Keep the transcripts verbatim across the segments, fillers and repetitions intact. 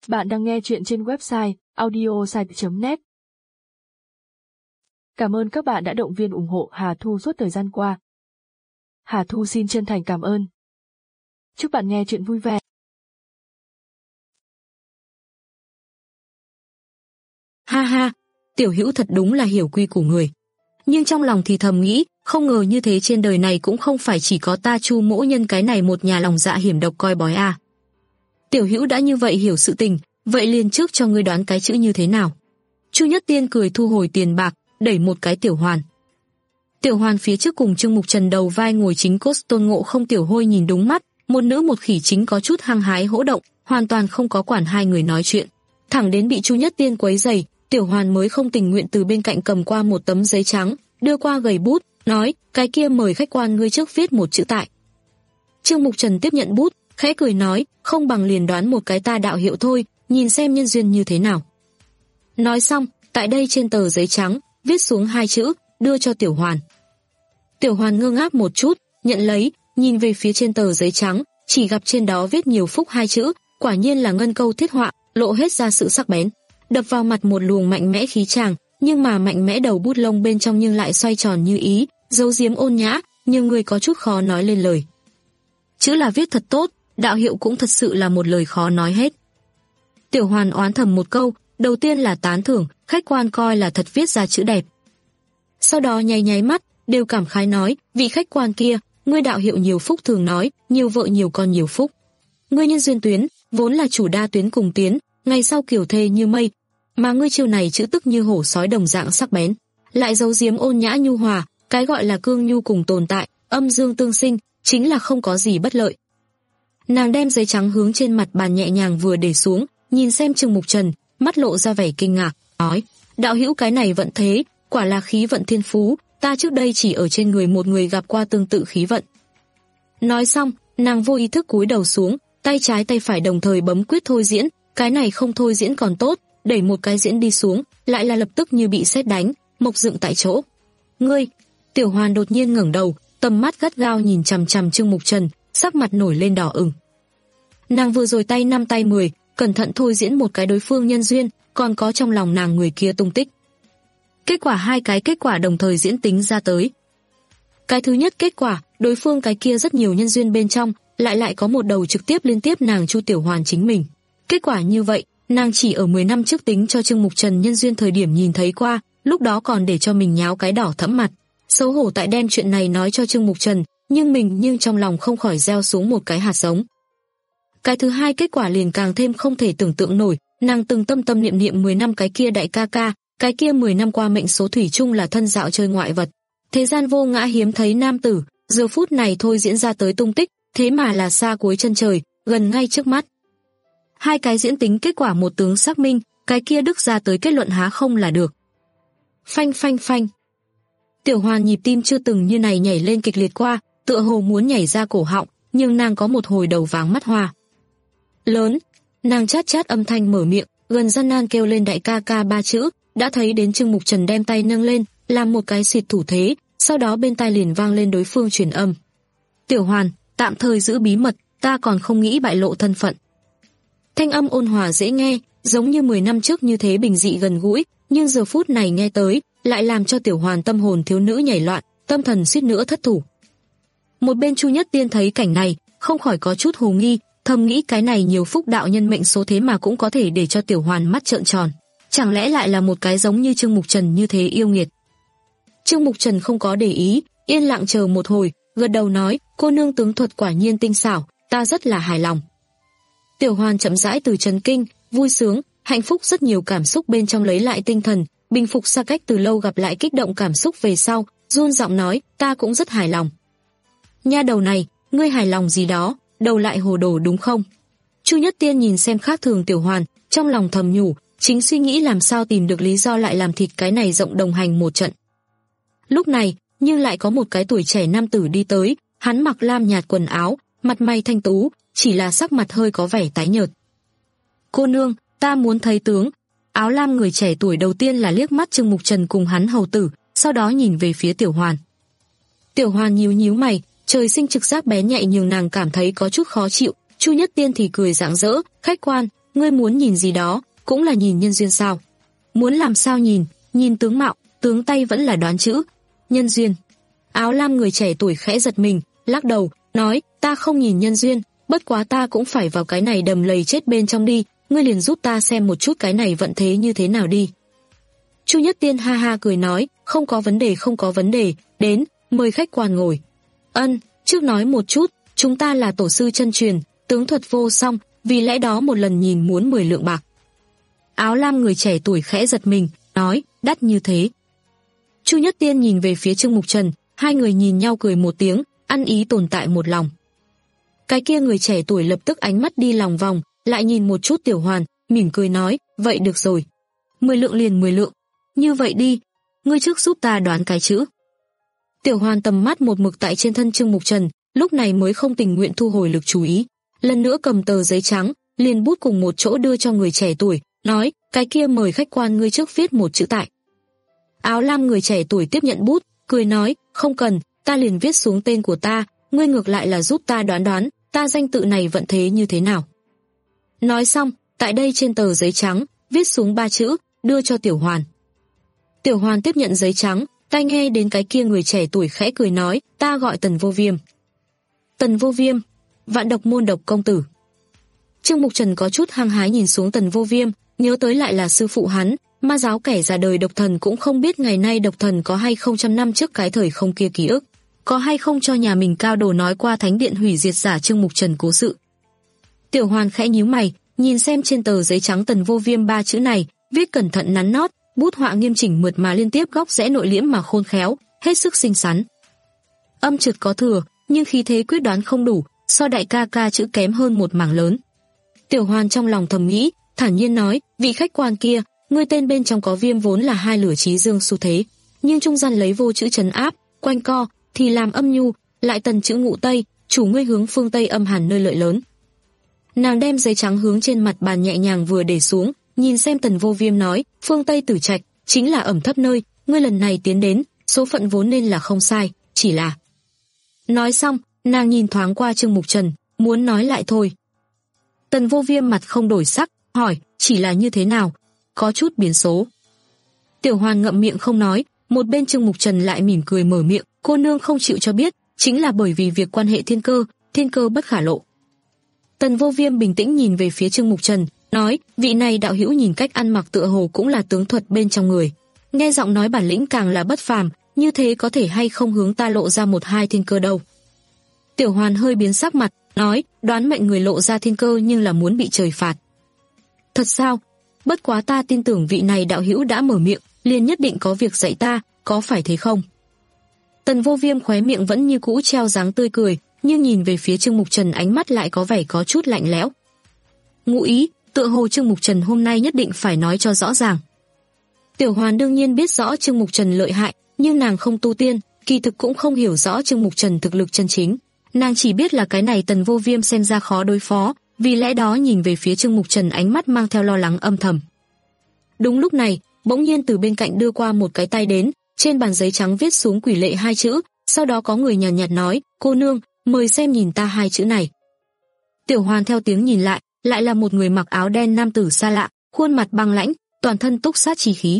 Bạn đang nghe chuyện trên website audiosite chấm net. Cảm ơn các bạn đã động viên ủng hộ Hà Thu suốt thời gian qua. Hà Thu xin chân thành cảm ơn. Chúc bạn nghe chuyện vui vẻ. Ha ha, Tiểu Hữu thật đúng là hiểu quy củ người. Nhưng trong lòng thì thầm nghĩ, không ngờ như thế trên đời này cũng không phải chỉ có ta Chu Mỗ Nhân cái này một nhà lòng dạ hiểm độc coi bói à. Tiểu Hữu đã như vậy hiểu sự tình, vậy liền trước cho ngươi đoán cái chữ như thế nào. Chu Nhất Tiên cười thu hồi tiền bạc, đẩy một cái Tiểu Hoàn. Tiểu Hoàn phía trước cùng Trương Mục Trần đầu vai ngồi chính cốt Tôn Ngộ Không Tiểu Hôi nhìn đúng mắt, một nữ một khỉ chính có chút hăng hái hỗ động, hoàn toàn không có quản hai người nói chuyện. Thẳng đến bị Chu Nhất Tiên quấy rầy, Tiểu Hoàn mới không tình nguyện từ bên cạnh cầm qua một tấm giấy trắng, đưa qua gầy bút, nói, cái kia mời khách quan ngươi trước viết một chữ tại. Trương Mục Trần tiếp nhận bút, khẽ cười nói, không bằng liền đoán một cái ta đạo hiệu thôi, nhìn xem nhân duyên như thế nào. Nói xong, tại đây trên tờ giấy trắng, viết xuống hai chữ, đưa cho Tiểu Hoàn. Tiểu Hoàn ngơ ngác một chút, nhận lấy, nhìn về phía trên tờ giấy trắng, chỉ gặp trên đó viết nhiều phúc hai chữ, quả nhiên là ngân câu thiết họa, lộ hết ra sự sắc bén. Đập vào mặt một luồng mạnh mẽ khí tràng, nhưng mà mạnh mẽ đầu bút lông bên trong nhưng lại xoay tròn như ý, giấu giếm ôn nhã, nhưng người có chút khó nói lên lời. Chữ là viết thật tốt, đạo hiệu cũng thật sự là một lời khó nói hết. Tiểu Hoàn oán thầm một câu, đầu tiên là tán thưởng, khách quan coi là thật viết ra chữ đẹp. Sau đó nháy nháy mắt, đều cảm khái nói, vị khách quan kia, ngươi đạo hiệu nhiều phúc thường nói, nhiều vợ nhiều con nhiều phúc. Ngươi nhân duyên tuyến, vốn là chủ đa tuyến cùng tiến, ngày sau kiểu thê như mây, mà ngươi chiêu này chữ tức như hổ sói đồng dạng sắc bén, lại giấu giếm ôn nhã nhu hòa, cái gọi là cương nhu cùng tồn tại, âm dương tương sinh, chính là không có gì bất lợi. Nàng đem giấy trắng hướng trên mặt bàn nhẹ nhàng vừa để xuống, nhìn xem Trương Mục Trần, mắt lộ ra vẻ kinh ngạc, nói, đạo hữu cái này vận thế, quả là khí vận thiên phú, ta trước đây chỉ ở trên người một người gặp qua tương tự khí vận. Nói xong, nàng vô ý thức cúi đầu xuống, tay trái tay phải đồng thời bấm quyết thôi diễn, cái này không thôi diễn còn tốt, đẩy một cái diễn đi xuống, lại là lập tức như bị sét đánh, mộc dựng tại chỗ. Ngươi, Tiểu Hoàn đột nhiên ngẩng đầu, tầm mắt gắt gao nhìn chằm chằm Trương Mục Trần, sắc mặt nổi lên đỏ ửng. Nàng vừa rồi tay năm tay mười, cẩn thận thôi diễn một cái đối phương nhân duyên, còn có trong lòng nàng người kia tung tích. Kết quả hai cái kết quả đồng thời diễn tính ra tới. Cái thứ nhất kết quả, đối phương cái kia rất nhiều nhân duyên bên trong, lại lại có một đầu trực tiếp liên tiếp nàng Chu Tiểu Hoàn chính mình. Kết quả như vậy, nàng chỉ ở mười năm trước tính cho Trương Mục Trần nhân duyên thời điểm nhìn thấy qua, lúc đó còn để cho mình nháo cái đỏ thẫm mặt, xấu hổ tại đem chuyện này nói cho Trương Mục Trần, nhưng mình nhưng trong lòng không khỏi gieo xuống một cái hạt giống. Cái thứ hai kết quả liền càng thêm không thể tưởng tượng nổi, nàng từng tâm tâm niệm niệm mười năm cái kia đại ca ca, cái kia mười năm qua mệnh số thủy chung là thân dạo chơi ngoại vật. Thế gian vô ngã hiếm thấy nam tử, giờ phút này thôi diễn ra tới tung tích, thế mà là xa cuối chân trời, gần ngay trước mắt. Hai cái diễn tính kết quả một tướng xác minh, cái kia đứt ra tới kết luận há không là được. Phanh phanh phanh. Tiểu Hoàn nhịp tim chưa từng như này nhảy lên kịch liệt qua, tựa hồ muốn nhảy ra cổ họng, nhưng nàng có một hồi đầu váng mắt hoa. Lớn, nàng chát chát âm thanh mở miệng, gần gian nan kêu lên đại ca ca ba chữ, đã thấy đến Trương Mục Trần đem tay nâng lên, làm một cái xịt thủ thế, sau đó bên tai liền vang lên đối phương truyền âm. Tiểu Hoàn, tạm thời giữ bí mật, ta còn không nghĩ bại lộ thân phận. Thanh âm ôn hòa dễ nghe, giống như mười năm trước như thế bình dị gần gũi, nhưng giờ phút này nghe tới, lại làm cho Tiểu Hoàn tâm hồn thiếu nữ nhảy loạn, tâm thần suýt nữa thất thủ. Một bên Chu Nhất Tiên thấy cảnh này, không khỏi có chút hồ nghi, thầm nghĩ cái này nhiều phúc đạo nhân mệnh số thế mà cũng có thể để cho Tiểu Hoàn mắt trợn tròn. Chẳng lẽ lại là một cái giống như Trương Mục Trần như thế yêu nghiệt? Trương Mục Trần không có để ý, yên lặng chờ một hồi, gật đầu nói, cô nương tướng thuật quả nhiên tinh xảo, ta rất là hài lòng. Tiểu Hoàn chậm rãi từ chấn kinh, vui sướng, hạnh phúc rất nhiều cảm xúc bên trong lấy lại tinh thần, bình phục xa cách từ lâu gặp lại kích động cảm xúc về sau, run giọng nói, ta cũng rất hài lòng. Nha đầu này, ngươi hài lòng gì đó, đầu lại hồ đồ đúng không? Chu Nhất Tiên nhìn xem khác thường Tiểu Hoàn, trong lòng thầm nhủ, chính suy nghĩ làm sao tìm được lý do lại làm thịt cái này rộng đồng hành một trận. Lúc này, nhưng lại có một cái tuổi trẻ nam tử đi tới, hắn mặc lam nhạt quần áo, mặt mày thanh tú, chỉ là sắc mặt hơi có vẻ tái nhợt. Cô nương, ta muốn thấy tướng. Áo lam người trẻ tuổi đầu tiên là liếc mắt Trương Mục Trần cùng hắn hầu tử, sau đó nhìn về phía Tiểu Hoàn. Tiểu Hoàn nhíu nhíu mày, trời sinh trực giác bén nhạy nhường nàng cảm thấy có chút khó chịu. Chu Nhất Tiên thì cười rạng rỡ, khách quan, ngươi muốn nhìn gì đó, cũng là nhìn nhân duyên sao? Muốn làm sao nhìn, nhìn tướng mạo, tướng tay vẫn là đoán chữ. Nhân duyên. Áo lam người trẻ tuổi khẽ giật mình, lắc đầu, nói, ta không nhìn nhân duyên, bất quá ta cũng phải vào cái này đầm lầy chết bên trong đi, ngươi liền giúp ta xem một chút cái này vận thế như thế nào đi. Chu Nhất Tiên ha ha cười nói, không có vấn đề không có vấn đề, đến, mời khách quan ngồi. Ân, trước nói một chút, chúng ta là tổ sư chân truyền, tướng thuật vô song, vì lẽ đó một lần nhìn muốn mười lượng bạc. Áo lam người trẻ tuổi khẽ giật mình, nói, đắt như thế. Chu Nhất Tiên nhìn về phía Trương Mục Trần, hai người nhìn nhau cười một tiếng, ăn ý tồn tại một lòng. Cái kia người trẻ tuổi lập tức ánh mắt đi lòng vòng, lại nhìn một chút Tiểu Hoàn, mỉm cười nói, vậy được rồi. Mười lượng liền mười lượng. Như vậy đi, ngươi trước giúp ta đoán cái chữ. Tiểu Hoàn tầm mắt một mực tại trên thân Trương Mục Trần, lúc này mới không tình nguyện thu hồi lực chú ý. Lần nữa cầm tờ giấy trắng, liền bút cùng một chỗ đưa cho người trẻ tuổi, nói, cái kia mời khách quan ngươi trước viết một chữ tại. Áo lam người trẻ tuổi tiếp nhận bút, cười nói, không cần, ta liền viết xuống tên của ta, ngươi ngược lại là giúp ta đoán đoán, ta danh tự này vận thế như thế nào. Nói xong, tại đây trên tờ giấy trắng, viết xuống ba chữ, đưa cho Tiểu Hoàn. Tiểu Hoàn tiếp nhận giấy trắng, tai nghe đến cái kia người trẻ tuổi khẽ cười nói, ta gọi Tần Vô Viêm. Tần Vô Viêm, vạn độc môn độc công tử. Trương Mục Trần có chút hăng hái nhìn xuống Tần Vô Viêm, nhớ tới lại là sư phụ hắn, ma giáo kẻ già đời độc thần cũng không biết ngày nay độc thần có hay không trăm năm trước cái thời không kia ký ức, có hay không cho nhà mình cao đồ nói qua thánh điện hủy diệt giả Trương Mục Trần cố sự. Tiểu Hoàn khẽ nhíu mày, nhìn xem trên tờ giấy trắng Tần Vô Viêm ba chữ này, viết cẩn thận nắn nót, bút họa nghiêm chỉnh mượt mà liên tiếp góc rẽ nội liễm mà khôn khéo, hết sức xinh xắn. Âm trượt có thừa, nhưng khí thế quyết đoán không đủ, so đại ca ca chữ kém hơn một mảng lớn. Tiểu Hoàn trong lòng thầm nghĩ, thản nhiên nói, vị khách quan kia, ngươi tên bên trong có viêm vốn là hai lửa chí dương xu thế, nhưng trung gian lấy vô chữ trấn áp, quanh co, thì làm âm nhu, lại tần chữ ngụ tây, chủ ngươi hướng phương tây âm hàn nơi lợi lớn. Nàng đem giấy trắng hướng trên mặt bàn nhẹ nhàng vừa để xuống, nhìn xem Tần Vô Viêm nói, phương tây tử trạch, chính là ẩm thấp nơi, ngươi lần này tiến đến, số phận vốn nên là không sai, chỉ là... Nói xong, nàng nhìn thoáng qua Trương Mục Trần, muốn nói lại thôi. Tần Vô Viêm mặt không đổi sắc, hỏi, chỉ là như thế nào, có chút biến số. Tiểu Hoàn ngậm miệng không nói, một bên Trương Mục Trần lại mỉm cười mở miệng, cô nương không chịu cho biết, chính là bởi vì việc quan hệ thiên cơ, thiên cơ bất khả lộ. Tần Vô Viêm bình tĩnh nhìn về phía Trương Mục Trần, nói, vị này đạo hữu nhìn cách ăn mặc tựa hồ cũng là tướng thuật bên trong người. Nghe giọng nói bản lĩnh càng là bất phàm, như thế có thể hay không hướng ta lộ ra một hai thiên cơ đâu. Tiểu Hoàn hơi biến sắc mặt, nói, đoán mệnh người lộ ra thiên cơ nhưng là muốn bị trời phạt. Thật sao? Bất quá ta tin tưởng vị này đạo hữu đã mở miệng, liền nhất định có việc dạy ta, có phải thế không? Tần Vô Viêm khóe miệng vẫn như cũ treo dáng tươi cười, nhưng nhìn về phía Trương Mục Trần ánh mắt lại có vẻ có chút lạnh lẽo. Ngụ ý, tựa hồ Trương Mục Trần hôm nay nhất định phải nói cho rõ ràng. Tiểu Hoàn đương nhiên biết rõ Trương Mục Trần lợi hại, nhưng nàng không tu tiên, kỳ thực cũng không hiểu rõ Trương Mục Trần thực lực chân chính. Nàng chỉ biết là cái này Tần Vô Viêm xem ra khó đối phó, vì lẽ đó nhìn về phía Trương Mục Trần ánh mắt mang theo lo lắng âm thầm. Đúng lúc này, bỗng nhiên từ bên cạnh đưa qua một cái tay đến, trên bàn giấy trắng viết xuống quỷ lệ hai chữ, sau đó có người nhàn nhạt, nhạt nói, cô nương, mời xem nhìn ta hai chữ này. Tiểu Hoàn theo tiếng nhìn lại, lại là một người mặc áo đen nam tử xa lạ, khuôn mặt băng lãnh, toàn thân túc sát chi khí.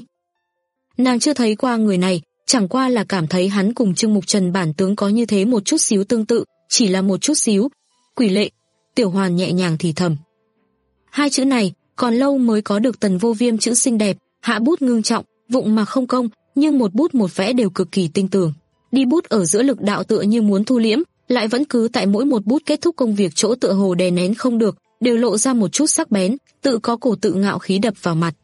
Nàng chưa thấy qua người này, chẳng qua là cảm thấy hắn cùng Trương Mục Trần bản tướng có như thế một chút xíu tương tự, chỉ là một chút xíu. Quỷ lệ, Tiểu Hoàn nhẹ nhàng thì thầm. Hai chữ này, còn lâu mới có được Tần Vô Viêm chữ xinh đẹp, hạ bút ngưng trọng, vụng mà không công, nhưng một bút một vẽ đều cực kỳ tinh tường. Đi bút ở giữa lực đạo tựa như muốn thu liễm, lại vẫn cứ tại mỗi một bút kết thúc công việc chỗ tựa hồ đè nén không được, đều lộ ra một chút sắc bén, tự có cổ tự ngạo khí đập vào mặt.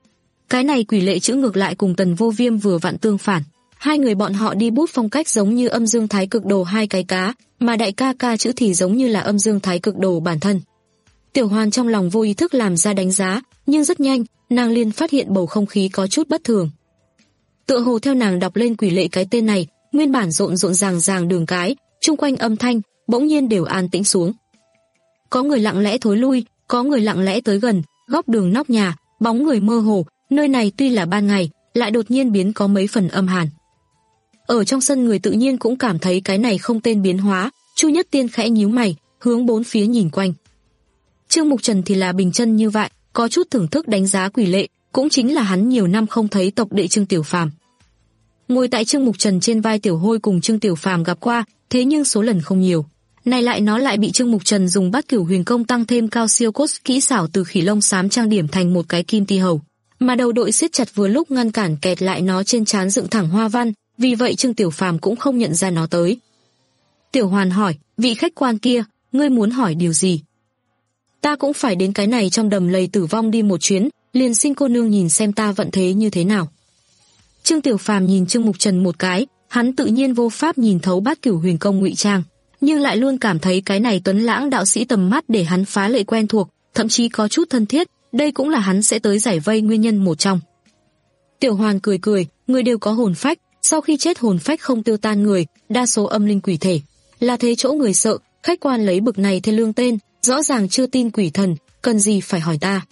Cái này quỷ lệ chữ ngược lại cùng Tần Vô Viêm vừa vặn tương phản. Hai người bọn họ đi bút phong cách giống như âm dương thái cực đồ hai cái cá, mà đại ca ca chữ thì giống như là âm dương thái cực đồ bản thân. Tiểu Hoàn trong lòng vô ý thức làm ra đánh giá, nhưng rất nhanh, nàng liền phát hiện bầu không khí có chút bất thường. Tựa hồ theo nàng đọc lên quỷ lệ cái tên này, nguyên bản rộn rộn ràng ràng đường cái, chung quanh âm thanh, bỗng nhiên đều an tĩnh xuống. Có người lặng lẽ thối lui, có người lặng lẽ tới gần, góc đường nóc nhà, bóng người mơ hồ, nơi này tuy là ban ngày, lại đột nhiên biến có mấy phần âm hàn. Ở trong sân người tự nhiên cũng cảm thấy cái này không tên biến hóa, Chu Nhất Tiên khẽ nhíu mày, hướng bốn phía nhìn quanh. Trương Mục Trần thì là bình chân như vậy, có chút thưởng thức đánh giá Quỷ Lệ, cũng chính là hắn nhiều năm không thấy tộc đệ Trương Tiểu Phàm. Ngồi tại Trương Mục Trần trên vai Tiểu Hôi cùng Trương Tiểu Phàm gặp qua, thế nhưng số lần không nhiều. Này lại nó lại bị Trương Mục Trần dùng Bát Cửu Huyền Công tăng thêm cao siêu cốt kỹ xảo từ khỉ lông xám trang điểm thành một cái kim ti hầu, mà đầu đội siết chặt vừa lúc ngăn cản kẹt lại nó trên trán dựng thẳng hoa văn, vì vậy Trương Tiểu Phàm cũng không nhận ra nó tới. Tiểu Hoàn hỏi, vị khách quan kia, ngươi muốn hỏi điều gì? Ta cũng phải đến cái này trong đầm lầy tử vong đi một chuyến, liền xin cô nương nhìn xem ta vận thế như thế nào. Trương Tiểu Phàm nhìn Trương Mục Trần một cái, hắn tự nhiên vô pháp nhìn thấu Bát Cửu Huyền Công ngụy trang, nhưng lại luôn cảm thấy cái này tuấn lãng đạo sĩ tầm mắt để hắn phá lệ quen thuộc, thậm chí có chút thân thiết, đây cũng là hắn sẽ tới giải vây nguyên nhân một trong. Tiểu Hoàn cười cười, người đều có hồn phách, sau khi chết hồn phách không tiêu tan người, đa số âm linh quỷ thể, là thế chỗ người sợ, khách quan lấy bực này thê lương tên, rõ ràng chưa tin quỷ thần, cần gì phải hỏi ta.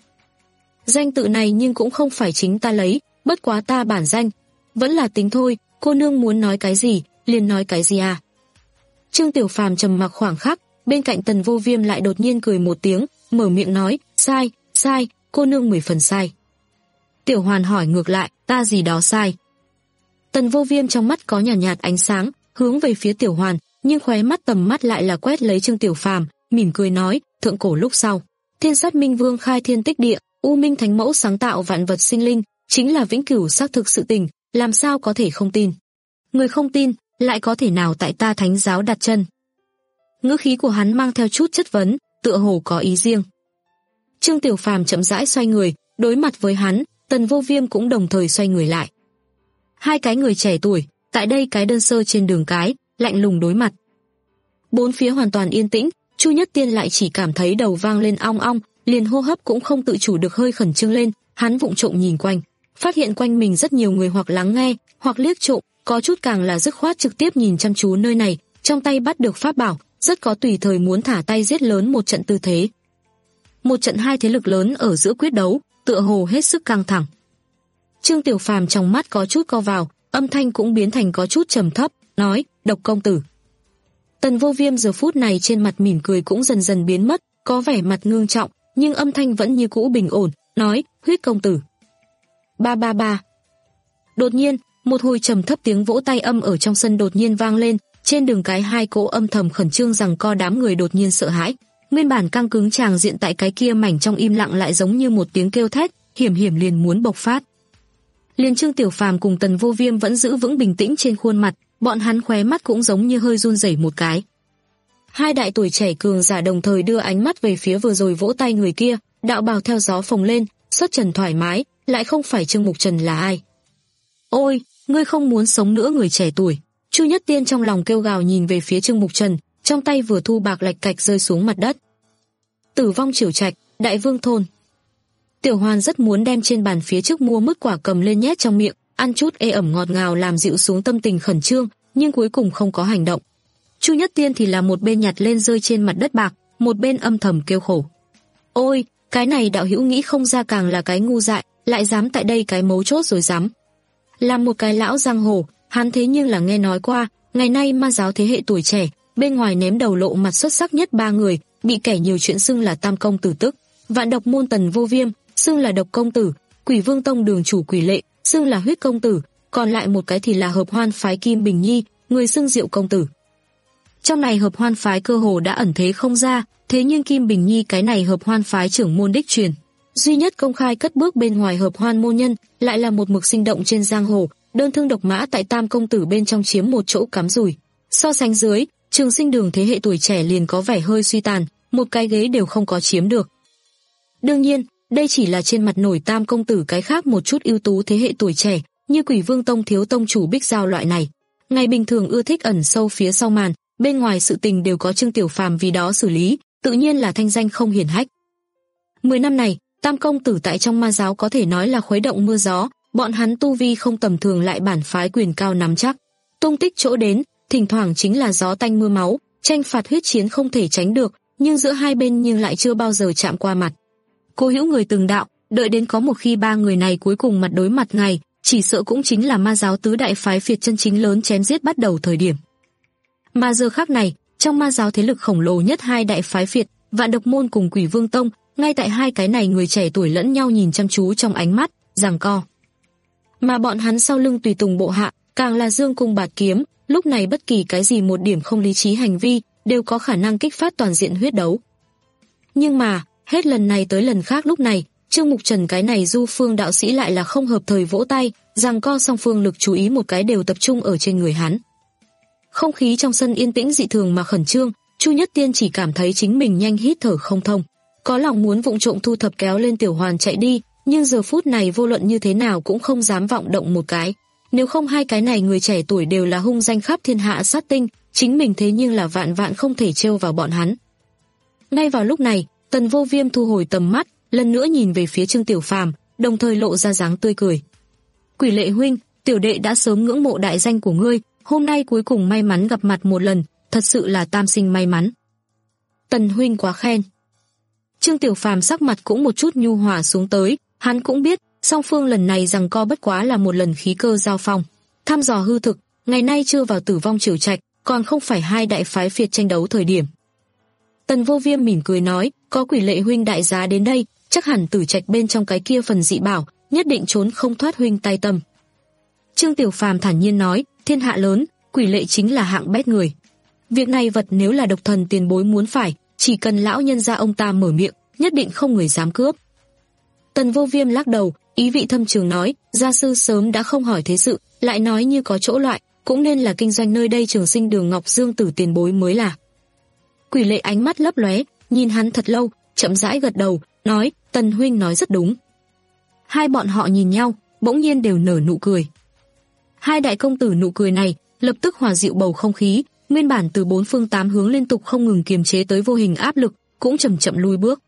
Danh tự này nhưng cũng không phải chính ta lấy, bất quá ta bản danh, vẫn là tính thôi, cô nương muốn nói cái gì, liền nói cái gì à. Trương Tiểu Phàm trầm mặc khoảng khắc, bên cạnh Tần Vô Viêm lại đột nhiên cười một tiếng, mở miệng nói, sai, sai, cô nương mười phần sai. Tiểu Hoàn hỏi ngược lại, ta gì đó sai. Tần Vô Viêm trong mắt có nhàn nhạt, nhạt ánh sáng, hướng về phía Tiểu Hoàn, nhưng khóe mắt tầm mắt lại là quét lấy Trương Tiểu Phàm, mỉm cười nói, thượng cổ lúc sau, Thiên Sát Minh Vương khai thiên tích địa, U Minh Thánh Mẫu sáng tạo vạn vật sinh linh, chính là vĩnh cửu xác thực sự tình, làm sao có thể không tin. Người không tin, lại có thể nào tại ta thánh giáo đặt chân. Ngữ khí của hắn mang theo chút chất vấn, tựa hồ có ý riêng. Trương Tiểu Phàm chậm rãi xoay người, đối mặt với hắn, Tần Vô Viêm cũng đồng thời xoay người lại. Hai cái người trẻ tuổi, tại đây cái đơn sơ trên đường cái, lạnh lùng đối mặt. Bốn phía hoàn toàn yên tĩnh, Chu Nhất Tiên lại chỉ cảm thấy đầu vang lên ong ong, liền hô hấp cũng không tự chủ được hơi khẩn trương lên, hắn vụng trộm nhìn quanh, phát hiện quanh mình rất nhiều người hoặc lắng nghe, hoặc liếc trộm, có chút càng là dứt khoát trực tiếp nhìn chăm chú nơi này, trong tay bắt được pháp bảo, rất có tùy thời muốn thả tay giết lớn một trận tư thế. Một trận hai thế lực lớn ở giữa quyết đấu, tựa hồ hết sức căng thẳng. Trương Tiểu Phàm trong mắt có chút co vào, âm thanh cũng biến thành có chút trầm thấp, nói, Độc công tử. Tần Vô Viêm giờ phút này trên mặt mỉm cười cũng dần dần biến mất, có vẻ mặt ngưng trọng, nhưng âm thanh vẫn như cũ bình ổn, nói, Huyết công tử. Ba ba ba. Đột nhiên, một hồi trầm thấp tiếng vỗ tay âm ở trong sân đột nhiên vang lên, trên đường cái hai cỗ âm thầm khẩn trương rằng co đám người đột nhiên sợ hãi. Nguyên bản căng cứng tràng diện tại cái kia mảnh trong im lặng lại giống như một tiếng kêu thét, hiểm hiểm liền muốn bộc phát. Liên Trương Tiểu Phàm cùng Tần Vô Viêm vẫn giữ vững bình tĩnh trên khuôn mặt, bọn hắn khóe mắt cũng giống như hơi run rẩy một cái. Hai đại tuổi trẻ cường giả đồng thời đưa ánh mắt về phía vừa rồi vỗ tay người kia, đạo bào theo gió phồng lên, xuất trần thoải mái, lại không phải Trương Mục Trần là ai. Ôi, ngươi không muốn sống nữa người trẻ tuổi. Chu Nhất Tiên trong lòng kêu gào nhìn về phía Trương Mục Trần, trong tay vừa thu bạc lạch cạch rơi xuống mặt đất. Tử vong Triều Trạch, Đại Vương thôn. Tiểu Hoàn rất muốn đem trên bàn phía trước mua mứt quả cầm lên nhét trong miệng, ăn chút ê ẩm ngọt ngào làm dịu xuống tâm tình khẩn trương, nhưng cuối cùng không có hành động. Chu Nhất Tiên thì là một bên nhặt lên rơi trên mặt đất bạc, một bên âm thầm kêu khổ. Ôi, cái này đạo hữu nghĩ không ra càng là cái ngu dại, lại dám tại đây cái mấu chốt rồi dám. Làm một cái lão giang hồ, hắn thế nhưng là nghe nói qua, ngày nay ma giáo thế hệ tuổi trẻ, bên ngoài ném đầu lộ mặt xuất sắc nhất ba người, bị kẻ nhiều chuyện xưng là Tam công tử tức, Vạn độc môn Tần Vô Viêm, xưng là Độc công tử, Quỷ Vương tông đường chủ Quỷ Lệ, xưng là Huyết công tử, còn lại một cái thì là Hợp Hoan phái Kim Bình Nhi, người xưng Diệu công tử. Trong này Hợp Hoan phái cơ hồ đã ẩn thế không ra, thế nhưng Kim Bình Nhi cái này Hợp Hoan phái trưởng môn đích truyền, duy nhất công khai cất bước bên ngoài Hợp Hoan môn nhân, lại là một mực sinh động trên giang hồ, đơn thương độc mã tại Tam công tử bên trong chiếm một chỗ cắm rủi. So sánh dưới, Trường Sinh Đường thế hệ tuổi trẻ liền có vẻ hơi suy tàn, một cái ghế đều không có chiếm được. Đương nhiên, đây chỉ là trên mặt nổi Tam công tử, cái khác một chút ưu tú thế hệ tuổi trẻ, như Quỷ Vương tông thiếu tông chủ Bích Giao loại này, ngày bình thường ưa thích ẩn sâu phía sau màn, bên ngoài sự tình đều có Trương Tiểu Phàm vì đó xử lý, tự nhiên là thanh danh không hiển hách. Mười năm này, Tam công tử tại trong ma giáo có thể nói là khuấy động mưa gió, bọn hắn tu vi không tầm thường lại bản phái quyền cao nắm chắc. Tung tích chỗ đến, thỉnh thoảng chính là gió tanh mưa máu, tranh phạt huyết chiến không thể tránh được, nhưng giữa hai bên nhưng lại chưa bao giờ chạm qua mặt. Cô hữu người từng đạo, đợi đến có một khi ba người này cuối cùng mặt đối mặt ngày, chỉ sợ cũng chính là ma giáo tứ đại phái phiệt chân chính lớn chém giết bắt đầu thời điểm. Mà giờ khắc này, trong ma giáo thế lực khổng lồ nhất hai đại phái phiệt, Vạn Độc Môn cùng Quỷ Vương Tông, ngay tại hai cái này người trẻ tuổi lẫn nhau nhìn chăm chú trong ánh mắt, giằng co. Mà bọn hắn sau lưng tùy tùng bộ hạ, càng là dương cung bạt kiếm, lúc này bất kỳ cái gì một điểm không lý trí hành vi, đều có khả năng kích phát toàn diện huyết đấu. Nhưng mà, hết lần này tới lần khác lúc này, Trương Mục Trần cái này du phương đạo sĩ lại là không hợp thời vỗ tay, giằng co song phương lực chú ý một cái đều tập trung ở trên người hắn. Không khí trong sân yên tĩnh dị thường mà khẩn trương, Chu Nhất Tiên chỉ cảm thấy chính mình nhanh hít thở không thông, có lòng muốn vụng trộm thu thập kéo lên Tiểu Hoàn chạy đi, nhưng giờ phút này vô luận như thế nào cũng không dám vọng động một cái. Nếu không hai cái này người trẻ tuổi đều là hung danh khắp thiên hạ sát tinh, chính mình thế nhưng là vạn vạn không thể trêu vào bọn hắn. Ngay vào lúc này, Tần Vô Viêm thu hồi tầm mắt, lần nữa nhìn về phía Trương Tiểu Phàm, đồng thời lộ ra dáng tươi cười. Quỷ Lệ huynh, tiểu đệ đã sớm ngưỡng mộ đại danh của ngươi, hôm nay cuối cùng may mắn gặp mặt một lần, thật sự là tam sinh may mắn. Tần huynh quá khen. Trương Tiểu Phàm sắc mặt cũng một chút nhu hòa xuống tới, hắn cũng biết, song phương lần này giằng co bất quá là một lần khí cơ giao phong, thăm dò hư thực, ngày nay chưa vào Tử Vong Triều Trạch, còn không phải hai đại phái phiệt tranh đấu thời điểm. Tần Vô Viêm mỉm cười nói, có Quỷ Lệ huynh đại giá đến đây, chắc hẳn Tử Trạch bên trong cái kia phần dị bảo, nhất định trốn không thoát huynh tay tâm. Trương Tiểu Phàm thản nhiên nói, thiên hạ lớn, Quỷ Lệ chính là hạng bét người. Việc này vật nếu là độc thần tiền bối muốn phải, chỉ cần lão nhân gia ông ta mở miệng, nhất định không người dám cướp. Tần Vô Viêm lắc đầu, ý vị thâm trường nói, gia sư sớm đã không hỏi thế sự, lại nói như có chỗ loại, cũng nên là kinh doanh nơi đây Trường Sinh Đường Ngọc Dương Tử tiền bối mới là. Quỷ Lệ ánh mắt lấp lóe, nhìn hắn thật lâu, chậm rãi gật đầu, nói, Tần huynh nói rất đúng. Hai bọn họ nhìn nhau, bỗng nhiên đều nở nụ cười. Hai đại công tử nụ cười này, lập tức hòa dịu bầu không khí, nguyên bản từ bốn phương tám hướng liên tục không ngừng kiềm chế tới vô hình áp lực, cũng chậm chậm lùi bước.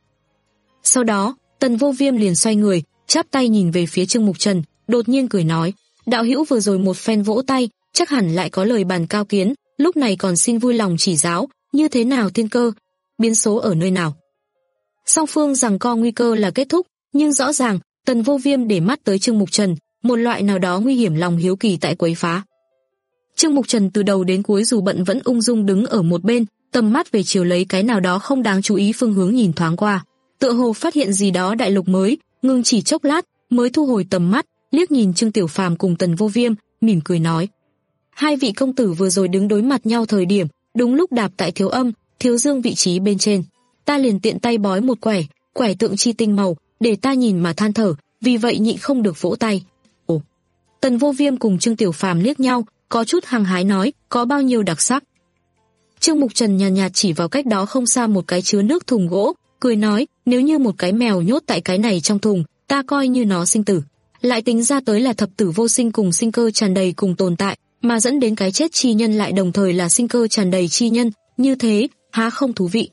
Sau đó, Tần Vô Viêm liền xoay người, chắp tay nhìn về phía Trương Mục Trần, đột nhiên cười nói, đạo hữu vừa rồi một phen vỗ tay, chắc hẳn lại có lời bàn cao kiến, lúc này còn xin vui lòng chỉ giáo, như thế nào thiên cơ, biến số ở nơi nào. Song phương giằng co nguy cơ là kết thúc, nhưng rõ ràng, Tần Vô Viêm để mắt tới Trương Mục Trần, một loại nào đó nguy hiểm lòng hiếu kỳ tại quấy phá. Trương Mục Trần từ đầu đến cuối dù bận vẫn ung dung đứng ở một bên, tầm mắt về chiều lấy cái nào đó không đáng chú ý phương hướng nhìn thoáng qua, tựa hồ phát hiện gì đó đại lục mới, ngừng chỉ chốc lát, mới thu hồi tầm mắt, liếc nhìn Trương Tiểu Phàm cùng Tần Vô Viêm, mỉm cười nói: hai vị công tử vừa rồi đứng đối mặt nhau thời điểm, đúng lúc đạp tại Thiếu Âm, Thiếu Dương vị trí bên trên, ta liền tiện tay bói một quẻ, quẻ tượng chi tinh màu, để ta nhìn mà than thở, vì vậy nhịn không được vỗ tay. Ồ. Tần Vô Viêm cùng Trương Tiểu Phàm liếc nhau, có chút hăng hái nói, có bao nhiêu đặc sắc. Trương Mục Trần nhàn nhạt, nhạt chỉ vào cách đó không xa một cái chứa nước thùng gỗ, cười nói, nếu như một cái mèo nhốt tại cái này trong thùng, ta coi như nó sinh tử, lại tính ra tới là thập tử vô sinh cùng sinh cơ tràn đầy cùng tồn tại, mà dẫn đến cái chết chi nhân lại đồng thời là sinh cơ tràn đầy chi nhân, như thế, há không thú vị.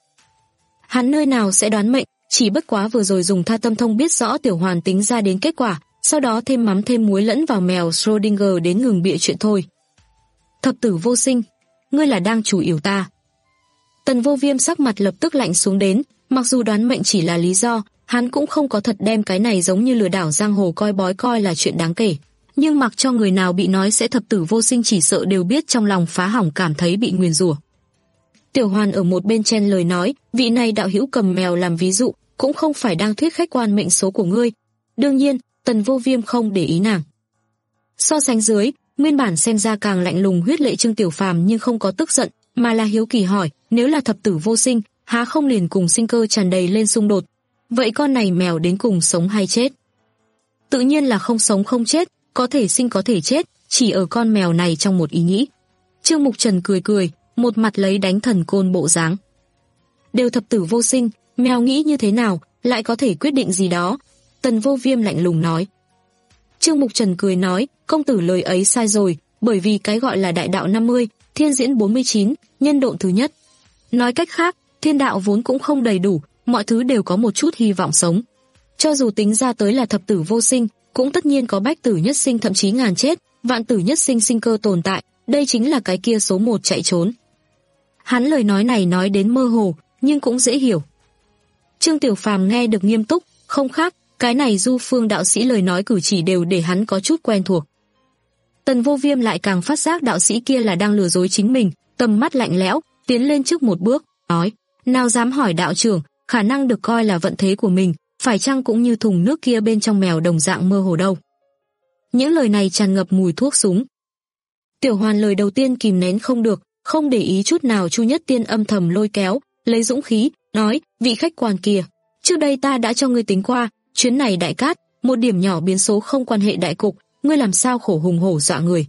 Hắn nơi nào sẽ đoán mệnh, chỉ bất quá vừa rồi dùng tha tâm thông biết rõ Tiểu Hoàn tính ra đến kết quả, sau đó thêm mắm thêm muối lẫn vào mèo Schrödinger đến ngừng bịa chuyện thôi. Thập tử vô sinh, ngươi là đang chủ yếu ta. Tần Vô Viêm sắc mặt lập tức lạnh xuống đến, mặc dù đoán mệnh chỉ là lý do, hắn cũng không có thật đem cái này giống như lừa đảo giang hồ coi bói coi là chuyện đáng kể. Nhưng mặc cho người nào bị nói sẽ thập tử vô sinh chỉ sợ đều biết trong lòng phá hỏng cảm thấy bị nguyền rủa. Tiểu Hoàn ở một bên chen lời nói, vị này đạo hữu cầm mèo làm ví dụ, cũng không phải đang thuyết khách quan mệnh số của ngươi. Đương nhiên, Tần Vô Viêm không để ý nàng. So sánh dưới, nguyên bản xem ra càng lạnh lùng huyết lệ Trương Tiểu Phàm nhưng không có tức giận, mà là hiếu kỳ hỏi, nếu là thập tử vô sinh, há không liền cùng sinh cơ tràn đầy lên xung đột. Vậy con này mèo đến cùng sống hay chết? Tự nhiên là không sống không chết, có thể sinh có thể chết, chỉ ở con mèo này trong một ý nghĩ. Trương Mục Trần cười cười, một mặt lấy đánh thần côn bộ dáng. Đều thập tử vô sinh, mèo nghĩ như thế nào, lại có thể quyết định gì đó? Tần Vô Viêm lạnh lùng nói. Trương Mục Trần cười nói, công tử lời ấy sai rồi, bởi vì cái gọi là đại đạo năm mươi, thiên diễn bốn mươi chín, nhân độn thứ nhất. Nói cách khác, thiên đạo vốn cũng không đầy đủ, mọi thứ đều có một chút hy vọng sống. Cho dù tính ra tới là thập tử vô sinh, cũng tất nhiên có bách tử nhất sinh thậm chí ngàn chết, vạn tử nhất sinh sinh cơ tồn tại, đây chính là cái kia số một chạy trốn. Hắn lời nói này nói đến mơ hồ, nhưng cũng dễ hiểu. Trương Tiểu Phàm nghe được nghiêm túc, không khác, cái này Du Phương đạo sĩ lời nói cử chỉ đều để hắn có chút quen thuộc. Tần Vô Viêm lại càng phát giác đạo sĩ kia là đang lừa dối chính mình, tầm mắt lạnh lẽo, tiến lên trước một bước, nói, Nào dám hỏi đạo trưởng, khả năng được coi là vận thế của mình, phải chăng cũng như thùng nước kia bên trong mèo đồng dạng mơ hồ đâu. Những lời này tràn ngập mùi thuốc súng. Tiểu Hoàn lời đầu tiên kìm nén không được, không để ý chút nào Chu Nhất Tiên âm thầm lôi kéo, lấy dũng khí, nói, vị khách quan kia, trước đây ta đã cho ngươi tính qua, chuyến này đại cát, một điểm nhỏ biến số không quan hệ đại cục, ngươi làm sao khổ hùng hổ dọa người.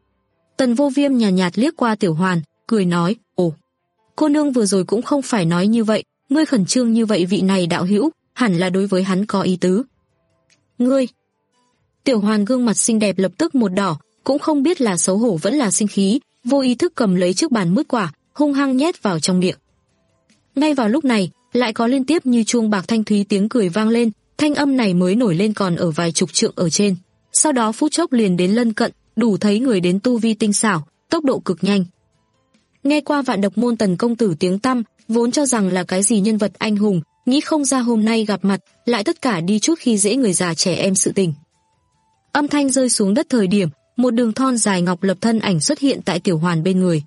Tần Vô Viêm nhàn nhạt, nhạt liếc qua Tiểu Hoàn, cười nói, ồ, cô nương vừa rồi cũng không phải nói như vậy, ngươi khẩn trương như vậy vị này đạo hữu, hẳn là đối với hắn có ý tứ. Ngươi. Tiểu Hoàn gương mặt xinh đẹp lập tức một đỏ, cũng không biết là xấu hổ vẫn là sinh khí, vô ý thức cầm lấy chiếc bàn mứt quả, hung hăng nhét vào trong miệng. Ngay vào lúc này, lại có liên tiếp như chuông bạc thanh thúy tiếng cười vang lên, thanh âm này mới nổi lên còn ở vài chục trượng ở trên. Sau đó phút chốc liền đến lân cận, đủ thấy người đến tu vi tinh xảo, tốc độ cực nhanh. Nghe qua Vạn Độc môn Tần công tử tiếng tăm, vốn cho rằng là cái gì nhân vật anh hùng, nghĩ không ra hôm nay gặp mặt, lại tất cả đi chút khi dễ người già trẻ em sự tình. Âm thanh rơi xuống đất thời điểm, một đường thon dài ngọc lập thân ảnh xuất hiện tại Tiểu Hoàn bên người.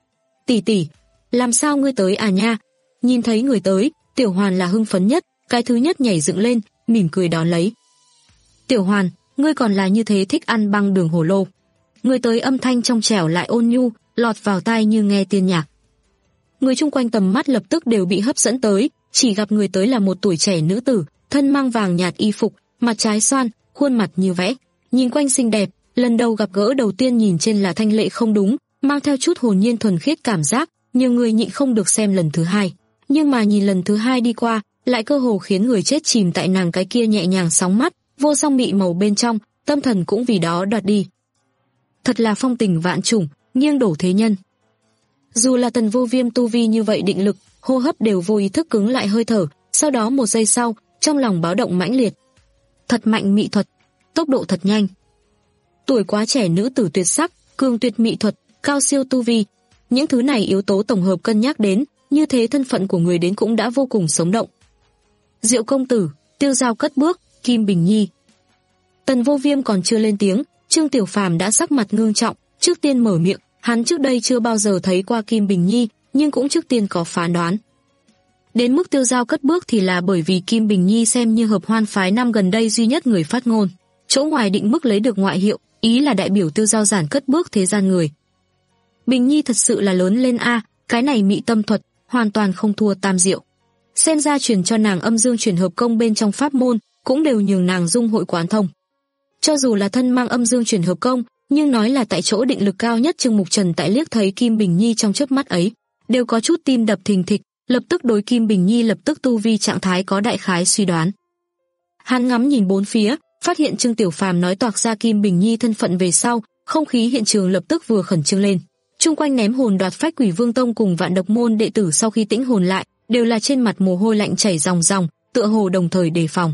Tỷ tỷ, làm sao ngươi tới à nha? Nhìn thấy người tới, Tiểu Hoàn là hưng phấn nhất, cái thứ nhất nhảy dựng lên, mỉm cười đón lấy. Tiểu Hoàn, ngươi còn là như thế thích ăn băng đường hồ lô. Người tới âm thanh trong trẻo lại ôn nhu, lọt vào tai như nghe tiên nhạc. Người chung quanh tầm mắt lập tức đều bị hấp dẫn tới, chỉ gặp người tới là một tuổi trẻ nữ tử, thân mang vàng nhạt y phục, mặt trái xoan, khuôn mặt như vẽ, nhìn quanh xinh đẹp. Lần đầu gặp gỡ đầu tiên nhìn trên là thanh lệ không đúng, mang theo chút hồn nhiên thuần khiết cảm giác, nhiều người nhịn không được xem lần thứ hai. Nhưng mà nhìn lần thứ hai đi qua, lại cơ hồ khiến người chết chìm tại nàng cái kia nhẹ nhàng sóng mắt, vô song mị màu bên trong, tâm thần cũng vì đó đoạt đi. Thật là phong tình vạn trùng, nghiêng đổ thế nhân. Dù là Tần Vô Viêm tu vi như vậy định lực, hô hấp đều vô ý thức cứng lại hơi thở, sau đó một giây sau, trong lòng báo động mãnh liệt. Thật mạnh mỹ thuật, tốc độ thật nhanh. Tuổi quá trẻ nữ tử tuyệt sắc, cường tuyệt mỹ thuật, cao siêu tu vi, những thứ này yếu tố tổng hợp cân nhắc đến, như thế thân phận của người đến cũng đã vô cùng sống động. Diệu công tử, Tiêu Giao cất bước, Kim Bình Nhi. Tần Vô Viêm còn chưa lên tiếng, Trương Tiểu Phàm đã sắc mặt ngưng trọng, trước tiên mở miệng, hắn trước đây chưa bao giờ thấy qua Kim Bình Nhi, nhưng cũng trước tiên có phán đoán. Đến mức Tiêu Giao cất bước thì là bởi vì Kim Bình Nhi xem như hợp hoan phái năm gần đây duy nhất người phát ngôn, chỗ ngoài định mức lấy được ngoại hiệu, ý là đại biểu Tiêu Giao giản cất bước thế gian người. Bình Nhi thật sự là lớn lên a, cái này mị tâm thuật, hoàn toàn không thua Tam Diệu. Xem ra truyền cho nàng âm dương chuyển hợp công bên trong pháp môn, cũng đều nhường nàng dung hội quán thông. Cho dù là thân mang âm dương chuyển hợp công, nhưng nói là tại chỗ định lực cao nhất Trương Mục Trần tại liếc thấy Kim Bình Nhi trong chớp mắt ấy, đều có chút tim đập thình thịch, lập tức đối Kim Bình Nhi lập tức tu vi trạng thái có đại khái suy đoán. Hắn ngắm nhìn bốn phía, phát hiện Trương Tiểu Phàm nói toạc ra Kim Bình Nhi thân phận về sau, không khí hiện trường lập tức vừa khẩn trương lên. Chung quanh ném hồn đoạt phách Quỷ Vương Tông cùng Vạn Độc môn đệ tử sau khi tĩnh hồn lại, đều là trên mặt mồ hôi lạnh chảy ròng ròng, tựa hồ đồng thời đề phòng.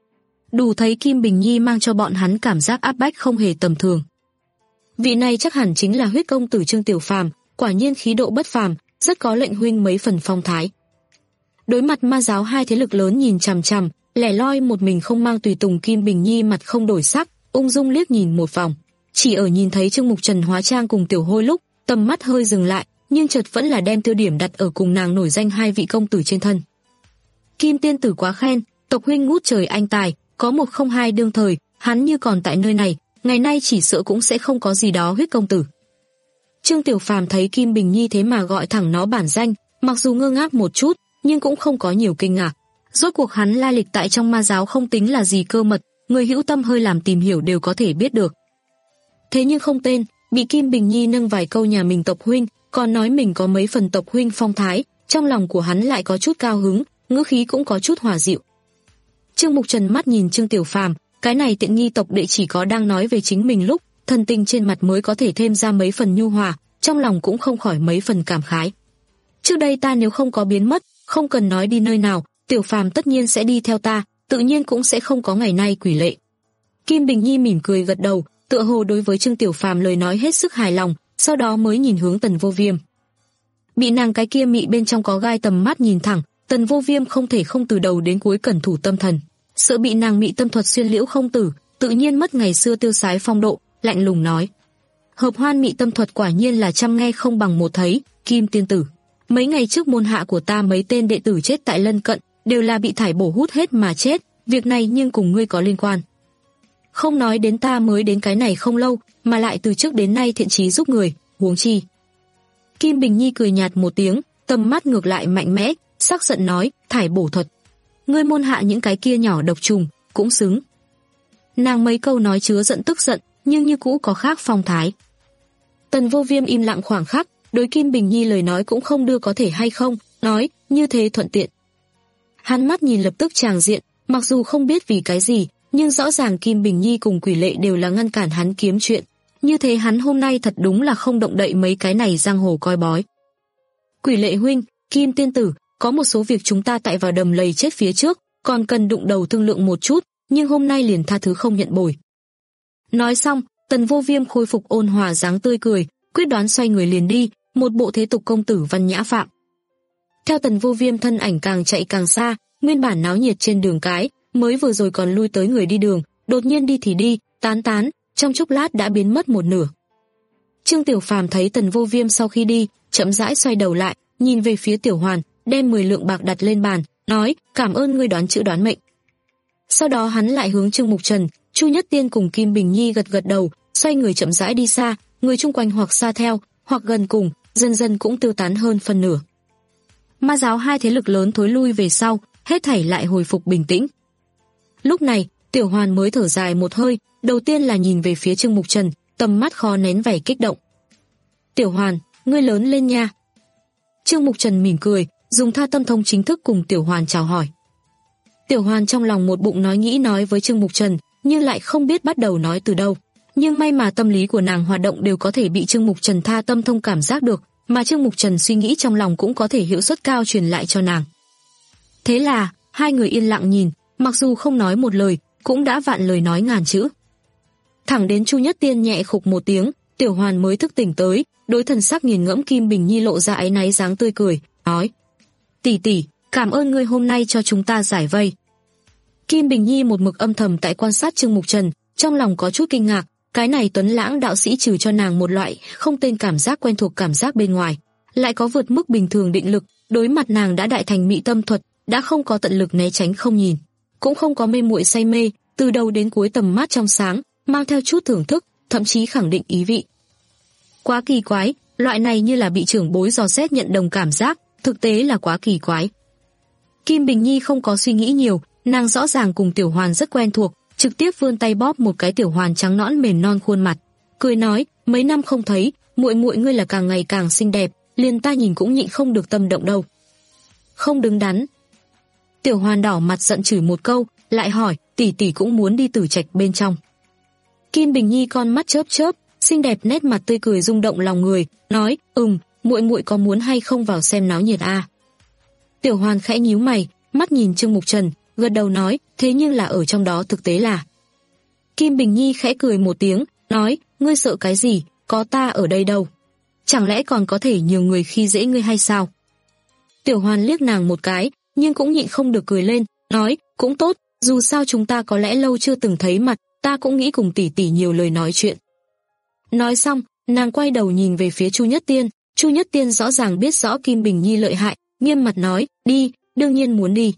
Đủ thấy Kim Bình Nhi mang cho bọn hắn cảm giác áp bách không hề tầm thường. Vị này chắc hẳn chính là huyết công tử Trương Tiểu Phàm, quả nhiên khí độ bất phàm, rất có lệnh huynh mấy phần phong thái. Đối mặt ma giáo hai thế lực lớn nhìn chằm chằm, lẻ loi một mình không mang tùy tùng Kim Bình Nhi mặt không đổi sắc, ung dung liếc nhìn một vòng. Chỉ ở nhìn thấy Trương Mục Trần hóa trang cùng Tiểu Hôi lúc, tầm mắt hơi dừng lại, nhưng chợt vẫn là đem tiêu điểm đặt ở cùng nàng nổi danh hai vị công tử trên thân. Kim tiên tử quá khen, tộc huynh ngút trời anh tài, có một không hai đương thời, hắn như còn tại nơi này, ngày nay chỉ sợ cũng sẽ không có gì đó huyết công tử. Trương Tiểu Phàm thấy Kim Bình Nhi thế mà gọi thẳng nó bản danh, mặc dù ngơ ngác một chút, nhưng cũng không có nhiều kinh ngạc. Rốt cuộc hắn lai lịch tại trong ma giáo không tính là gì cơ mật, người hữu tâm hơi làm tìm hiểu đều có thể biết được. Thế nhưng không tên, bị Kim Bình Nhi nâng vài câu nhà mình tộc huynh, còn nói mình có mấy phần tộc huynh phong thái, trong lòng của hắn lại có chút cao hứng, ngữ khí cũng có chút hòa dịu. Trương Mục Trần mắt nhìn Trương Tiểu Phàm, cái này tiện nghi tộc đệ chỉ có đang nói về chính mình lúc, thần tình trên mặt mới có thể thêm ra mấy phần nhu hòa, trong lòng cũng không khỏi mấy phần cảm khái. Trước đây ta nếu không có biến mất, không cần nói đi nơi nào, Tiểu Phàm tất nhiên sẽ đi theo ta, tự nhiên cũng sẽ không có ngày nay quỷ lệ. Kim Bình Nhi mỉm cười gật đầu, tựa hồ đối với Trương Tiểu Phàm lời nói hết sức hài lòng, sau đó mới nhìn hướng Tần Vô Viêm. Bị nàng cái kia mị bên trong có gai tầm mắt nhìn thẳng, Tần Vô Viêm không thể không từ đầu đến cuối cẩn thủ tâm thần, sợ bị nàng mị tâm thuật xuyên liễu không tử, tự nhiên mất ngày xưa tiêu sái phong độ, lạnh lùng nói: hợp hoan mị tâm thuật quả nhiên là trăm nghe không bằng một thấy, Kim tiên tử, mấy ngày trước môn hạ của ta mấy tên đệ tử chết tại lân cận, đều là bị thải bổ hút hết mà chết, việc này nhưng cùng ngươi có liên quan. Không nói đến ta mới đến cái này không lâu, mà lại từ trước đến nay thiện chí giúp người, huống chi. Kim Bình Nhi cười nhạt một tiếng, tầm mắt ngược lại mạnh mẽ, sắc giận nói, thải bổ thuật. Ngươi môn hạ những cái kia nhỏ độc trùng, cũng xứng. Nàng mấy câu nói chứa giận tức giận, nhưng như cũ có khác phong thái. Tần Vô Viêm im lặng khoảng khắc, đối Kim Bình Nhi lời nói cũng không đưa có thể hay không, nói, như thế thuận tiện. Hắn mắt nhìn lập tức tràng diện, mặc dù không biết vì cái gì, nhưng rõ ràng Kim Bình Nhi cùng Quỷ Lệ đều là ngăn cản hắn kiếm chuyện. Như thế hắn hôm nay thật đúng là không động đậy mấy cái này giang hồ coi bói. Quỷ Lệ huynh, Kim tiên tử, có một số việc chúng ta tại vào đầm lầy chết phía trước, còn cần đụng đầu thương lượng một chút, nhưng hôm nay liền tha thứ không nhận bồi. Nói xong, Tần Vô Viêm khôi phục ôn hòa dáng tươi cười, quyết đoán xoay người liền đi, một bộ thế tục công tử văn nhã phạm. Theo Tần Vô Viêm thân ảnh càng chạy càng xa, nguyên bản náo nhiệt trên đường cái, mới vừa rồi còn lui tới người đi đường, đột nhiên đi thì đi, tán tán, trong chốc lát đã biến mất một nửa. Trương Tiểu Phàm thấy Tần Vô Viêm sau khi đi, chậm rãi xoay đầu lại, nhìn về phía Tiểu Hoàn, đem mười lượng bạc đặt lên bàn, nói, cảm ơn ngươi đoán chữ đoán mệnh. Sau đó hắn lại hướng Trương Mục Trần, Chu Nhất Tiên cùng Kim Bình Nhi gật gật đầu, xoay người chậm rãi đi xa, người chung quanh hoặc xa theo, hoặc gần cùng, dần dần cũng tiêu tán hơn phần nửa. Ma giáo hai thế lực lớn thối lui về sau, hết thảy lại hồi phục bình tĩnh. Lúc này, Tiểu Hoàn mới thở dài một hơi, đầu tiên là nhìn về phía Trương Mục Trần, tầm mắt khó nén vẻ kích động. Tiểu Hoàn, ngươi lớn lên nha. Trương Mục Trần mỉm cười, dùng Tha Tâm Thông chính thức cùng Tiểu Hoàn chào hỏi. Tiểu Hoàn trong lòng một bụng nói nghĩ nói với Trương Mục Trần, nhưng lại không biết bắt đầu nói từ đâu. Nhưng may mà tâm lý của nàng hoạt động đều có thể bị Trương Mục Trần Tha Tâm Thông cảm giác được, mà Trương Mục Trần suy nghĩ trong lòng cũng có thể hiệu suất cao truyền lại cho nàng. Thế là, hai người yên lặng nhìn, mặc dù không nói một lời, cũng đã vạn lời nói ngàn chữ. Thẳng đến Chu Nhất Tiên nhẹ khục một tiếng, Tiểu Hoàn mới thức tỉnh tới, đối thần sắc nghiền ngẫm Kim Bình Nhi lộ ra áy náy dáng tươi cười, nói: "Tỷ tỷ, cảm ơn ngươi hôm nay cho chúng ta giải vây." Kim Bình Nhi một mực âm thầm tại quan sát Trương Mục Trần, trong lòng có chút kinh ngạc, cái này tuấn lãng đạo sĩ trừ cho nàng một loại không tên cảm giác quen thuộc cảm giác bên ngoài, lại có vượt mức bình thường định lực, đối mặt nàng đã đại thành mị tâm thuật, đã không có tận lực né tránh không nhìn, cũng không có mê muội say mê, từ đầu đến cuối tầm mắt trong sáng, mang theo chút thưởng thức, thậm chí khẳng định ý vị. Quá kỳ quái, loại này như là bị trưởng bối dò xét nhận đồng cảm giác, thực tế là quá kỳ quái. Kim Bình Nhi không có suy nghĩ nhiều, nàng rõ ràng cùng Tiểu Hoàn rất quen thuộc, trực tiếp vươn tay bóp một cái Tiểu Hoàn trắng nõn mềm non khuôn mặt, cười nói, mấy năm không thấy, muội muội ngươi là càng ngày càng xinh đẹp, liền ta nhìn cũng nhịn không được tâm động đâu. Không đứng đắn. Tiểu Hoàn đỏ mặt giận chửi một câu, lại hỏi, tỷ tỷ cũng muốn đi Tử Trạch bên trong. Kim Bình Nhi con mắt chớp chớp, xinh đẹp nét mặt tươi cười rung động lòng người, nói, ừm, muội muội có muốn hay không vào xem náo nhiệt a? Tiểu Hoàn khẽ nhíu mày, mắt nhìn Trương Mục Trần, gật đầu nói, thế nhưng là ở trong đó thực tế là. Kim Bình Nhi khẽ cười một tiếng, nói, ngươi sợ cái gì, có ta ở đây đâu. Chẳng lẽ còn có thể nhiều người khi dễ ngươi hay sao? Tiểu Hoàn liếc nàng một cái, nhưng cũng nhịn không được cười lên, nói, cũng tốt, dù sao chúng ta có lẽ lâu chưa từng thấy mặt, ta cũng nghĩ cùng tỷ tỷ nhiều lời nói chuyện. Nói xong, nàng quay đầu nhìn về phía Chu Nhất Tiên, Chu Nhất Tiên rõ ràng biết rõ Kim Bình Nhi lợi hại, nghiêm mặt nói, đi, đương nhiên muốn đi.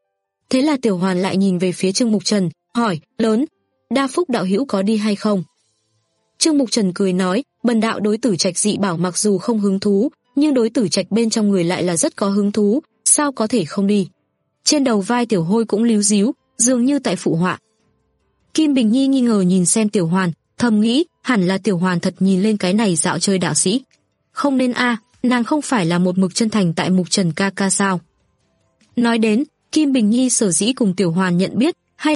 Thế là Tiểu Hoàn lại nhìn về phía Trương Mục Trần, hỏi, lớn, Đa Phúc đạo hữu có đi hay không? Trương Mục Trần cười nói, bần đạo đối Tử Trạch dị bảo mặc dù không hứng thú, nhưng đối Tử Trạch bên trong người lại là rất có hứng thú, sao có thể không đi? Trên đầu vai Tiểu Hôi cũng líu díu, dường như tại phụ họa. Kim Bình Nhi nghi ngờ nhìn xem Tiểu Hoàn, thầm nghĩ, hẳn là Tiểu Hoàn thật nhìn lên cái này dạo chơi đạo sĩ. Không nên a, nàng không phải là một mực chân thành tại Mục Trần ca ca sao? Nói đến, Kim Bình Nhi sở dĩ cùng Tiểu Hoàn nhận biết, hay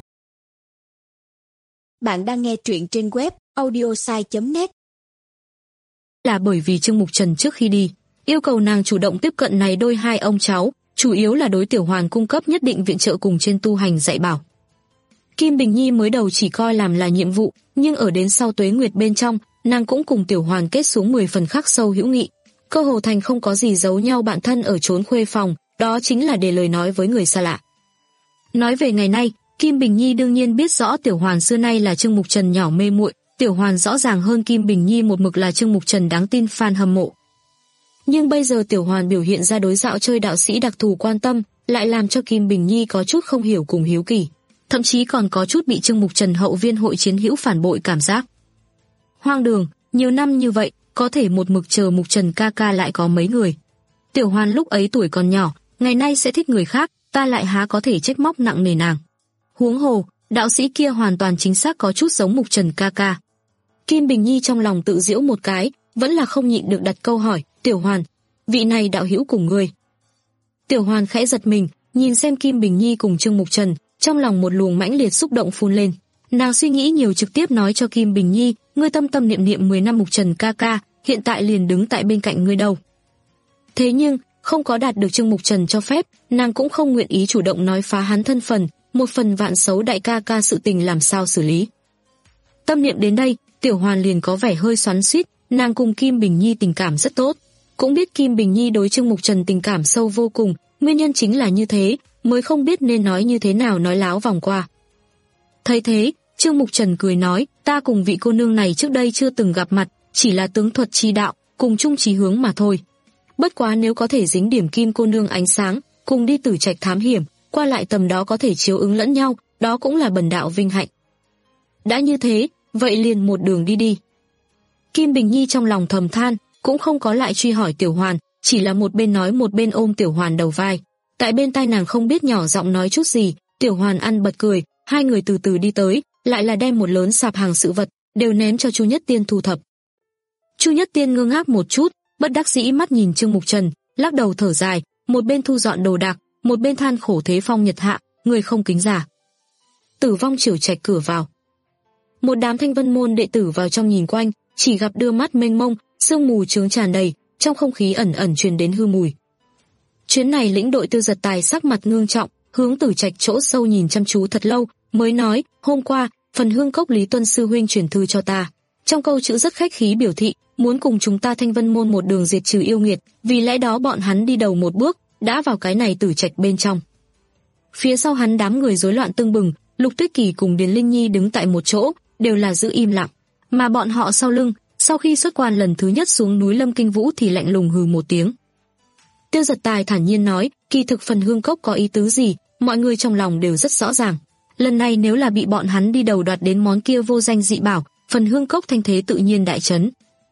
bạn đang nghe truyện trên web audiosai chấm net là bởi vì Trương Mục Trần trước khi đi, yêu cầu nàng chủ động tiếp cận này đôi hai ông cháu, chủ yếu là đối Tiểu Hoàn cung cấp nhất định viện trợ cùng trên tu hành dạy bảo. Kim Bình Nhi mới đầu chỉ coi làm là nhiệm vụ, nhưng ở đến sau Tuế Nguyệt bên trong, nàng cũng cùng Tiểu Hoàn kết xuống mười phần khắc sâu hữu nghị. Cơ hồ thành không có gì giấu nhau bạn thân ở trốn khuê phòng, đó chính là để lời nói với người xa lạ. Nói về ngày nay, Kim Bình Nhi đương nhiên biết rõ Tiểu Hoàn xưa nay là Trương Mục Trần nhỏ mê muội, Tiểu Hoàn rõ ràng hơn Kim Bình Nhi một mực là Trương Mục Trần đáng tin fan hâm mộ. Nhưng bây giờ Tiểu Hoàn biểu hiện ra đối dạo chơi đạo sĩ đặc thù quan tâm, lại làm cho Kim Bình Nhi có chút không hiểu cùng hiếu kỳ, thậm chí còn có chút bị Trương Mục Trần hậu viên hội chiến hữu phản bội cảm giác. Hoang đường, nhiều năm như vậy, có thể một mực chờ Mục Trần ca ca lại có mấy người. Tiểu Hoàn lúc ấy tuổi còn nhỏ, ngày nay sẽ thích người khác, ta lại há có thể trách móc nặng nề nàng. Huống hồ, đạo sĩ kia hoàn toàn chính xác có chút giống Mục Trần ca ca. Kim Bình Nhi trong lòng tự giễu một cái, vẫn là không nhịn được đặt câu hỏi, Tiểu Hoàn, vị này đạo hữu cùng ngươi. Tiểu Hoàn khẽ giật mình, nhìn xem Kim Bình Nhi cùng Trương Mục Trần, trong lòng một luồng mãnh liệt xúc động phun lên. Nàng suy nghĩ nhiều trực tiếp nói cho Kim Bình Nhi, ngươi tâm tâm niệm niệm mười năm Mục Trần ca ca, hiện tại liền đứng tại bên cạnh ngươi đâu. Thế nhưng, không có đạt được Trương Mục Trần cho phép, nàng cũng không nguyện ý chủ động nói phá hắn thân phần, một phần vạn xấu đại ca ca sự tình làm sao xử lý. Tâm niệm đến đây, Tiểu Hoàn liền có vẻ hơi xoắn xuýt, nàng cùng Kim Bình Nhi tình cảm rất tốt, cũng biết Kim Bình Nhi đối Trương Mục Trần tình cảm sâu vô cùng, nguyên nhân chính là như thế, mới không biết nên nói như thế nào nói láo vòng qua. Thấy thế, Trương Mục Trần cười nói, ta cùng vị cô nương này trước đây chưa từng gặp mặt, chỉ là tướng thuật chi đạo, cùng chung chí hướng mà thôi. Bất quá nếu có thể dính điểm Kim cô nương ánh sáng, cùng đi Tử Trạch thám hiểm, qua lại tầm đó có thể chiếu ứng lẫn nhau, đó cũng là bần đạo vinh hạnh. Đã như thế, vậy liền một đường đi đi. Kim Bình Nhi trong lòng thầm than, cũng không có lại truy hỏi Tiểu Hoàn, chỉ là một bên nói một bên ôm Tiểu Hoàn đầu vai. Tại bên tai nàng không biết nhỏ giọng nói chút gì, Tiểu Hoàn ăn bật cười, hai người từ từ đi tới, lại là đem một lớn sạp hàng sự vật, đều ném cho Chu Nhất Tiên thu thập. Chu Nhất Tiên ngơ ngác một chút, bất đắc dĩ mắt nhìn Trương Mục Trần, lắc đầu thở dài, một bên thu dọn đồ đạc, một bên than khổ thế phong nhật hạ, người không kính giả. Tử Vong Triều Trạch cửa vào. Một đám Thanh Vân môn đệ tử vào trong nhìn quanh, chỉ gặp đưa mắt mênh mông, sương mù chướng tràn đầy, trong không khí ẩn ẩn truyền đến hư mùi. Chuyến này lĩnh đội Tiêu Giật Tài sắc mặt ngưng trọng, hướng Tử Trạch chỗ sâu nhìn chăm chú thật lâu, mới nói, hôm qua, phần Hương Cốc Lý Tuân sư huynh truyền thư cho ta. Trong câu chữ rất khách khí biểu thị, muốn cùng chúng ta Thanh Vân môn một đường diệt trừ yêu nghiệt, vì lẽ đó bọn hắn đi đầu một bước, đã vào cái này Tử Trạch bên trong. Phía sau hắn đám người rối loạn tưng bừng, Lục Tuyết Kỳ cùng Điền Linh Nhi đứng tại một chỗ, đều là giữ im lặng, mà bọn họ sau lưng, sau khi xuất quan lần thứ nhất xuống núi Lâm Kinh Vũ thì lạnh lùng hừ một tiếng. Tiêu Giật Tài thản nhiên nói, kỳ thực phần Hương Cốc có ý tứ gì, mọi người trong lòng đều rất rõ ràng. Lần này nếu là bị bọn hắn đi đầu đoạt đến món kia vô danh dị bảo, phần Hương Cốc thanh thế tự nhiên đại chấn.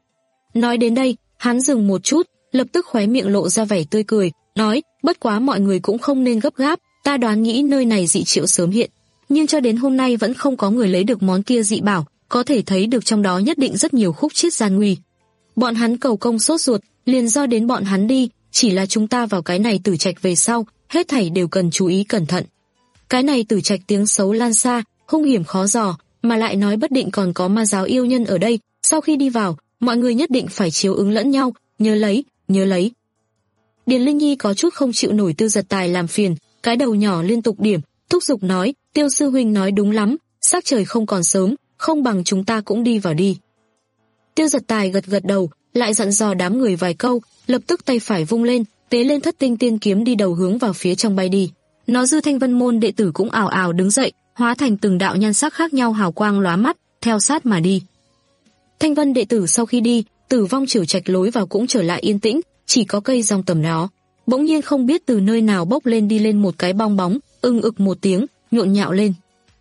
Nói đến đây, hắn dừng một chút, lập tức khóe miệng lộ ra vẻ tươi cười, nói, bất quá mọi người cũng không nên gấp gáp, ta đoán nghĩ nơi này dị triệu sớm hiện, nhưng cho đến hôm nay vẫn không có người lấy được món kia dị bảo, có thể thấy được trong đó nhất định rất nhiều khúc chiết gian nguy. Bọn hắn cầu công sốt ruột, liền do đến bọn hắn đi, chỉ là chúng ta vào cái này Tử Trạch về sau, hết thảy đều cần chú ý cẩn thận. Cái này Tử Trạch tiếng xấu lan xa, hung hiểm khó dò, mà lại nói bất định còn có ma giáo yêu nhân ở đây, sau khi đi vào, mọi người nhất định phải chiếu ứng lẫn nhau, nhớ lấy, nhớ lấy. Điền Linh Nhi có chút không chịu nổi Tiêu Giật Tài làm phiền, cái đầu nhỏ liên tục điểm, thúc giục nói, Tiêu sư huynh nói đúng lắm, sắc trời không còn sớm, không bằng chúng ta cũng đi vào đi. Tiêu Giật Tài gật gật đầu, lại dặn dò đám người vài câu, lập tức tay phải vung lên, tế lên Thất Tinh Tiên kiếm đi đầu hướng vào phía trong bay đi. Nó dư Thanh Vân môn đệ tử cũng ào ào đứng dậy, hóa thành từng đạo nhan sắc khác nhau hào quang lóa mắt, theo sát mà đi. Thanh Vân đệ tử sau khi đi, Tử Vong Triều Trạch lối vào cũng trở lại yên tĩnh, chỉ có cây rong tầm đó. Bỗng nhiên không biết từ nơi nào bốc lên đi lên một cái bong bóng, ưng ực một tiếng, nhộn nhạo lên.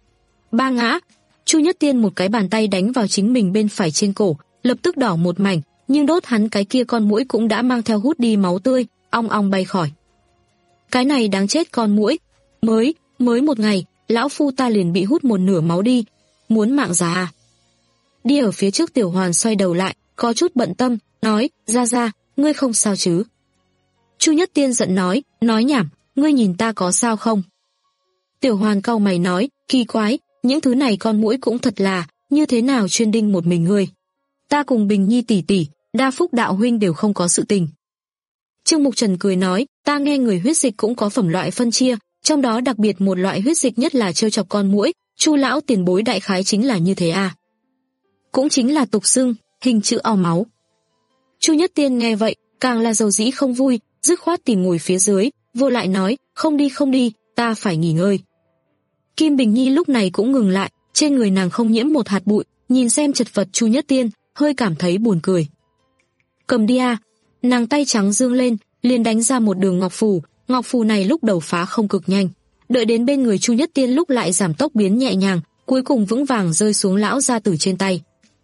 Ba ngã, Chu Nhất Tiên một cái bàn tay đánh vào chính mình bên phải trên cổ, lập tức đỏ một mảnh, nhưng đốt hắn cái kia con muỗi cũng đã mang theo hút đi máu tươi, ong ong bay khỏi. Cái này đáng chết con muỗi, mới, mới một ngày, lão phu ta liền bị hút một nửa máu đi, muốn mạng già à? Đi ở phía trước Tiểu Hoàn xoay đầu lại, có chút bận tâm, nói, ra ra, ngươi không sao chứ? Chu Nhất Tiên giận nói, nói nhảm, ngươi nhìn ta có sao không? Tiểu Hoàn cau mày nói, kỳ quái, những thứ này con muỗi cũng thật là, như thế nào chuyên đinh một mình ngươi? Ta cùng Bình Nhi tỷ tỷ, Đa Phúc đạo huynh đều không có sự tình. Trương Mục Trần cười nói, ta nghe người huyết dịch cũng có phẩm loại phân chia, trong đó đặc biệt một loại huyết dịch nhất là trêu chọc con muỗi, Chu lão tiền bối đại khái chính là như thế à? Cũng chính là tục xưng, hình chữ ao máu. Chu Nhất Tiên nghe vậy, càng là dầu dĩ không vui, dứt khoát tìm ngồi phía dưới, vô lại nói, không đi không đi, ta phải nghỉ ngơi. Kim Bình Nhi lúc này cũng ngừng lại, trên người nàng không nhiễm một hạt bụi, nhìn xem chật vật Chu Nhất Tiên, hơi cảm thấy buồn cười. Cầm đi à. nàng tay trắng dương lên, liền đánh ra một đường ngọc phù, ngọc phù này lúc đầu phá không cực nhanh, đợi đến bên người Chu Nhất Tiên lúc lại giảm tốc biến nhẹ nhàng, cuối cùng vững vàng rơi xuống lão gia tử trên tay.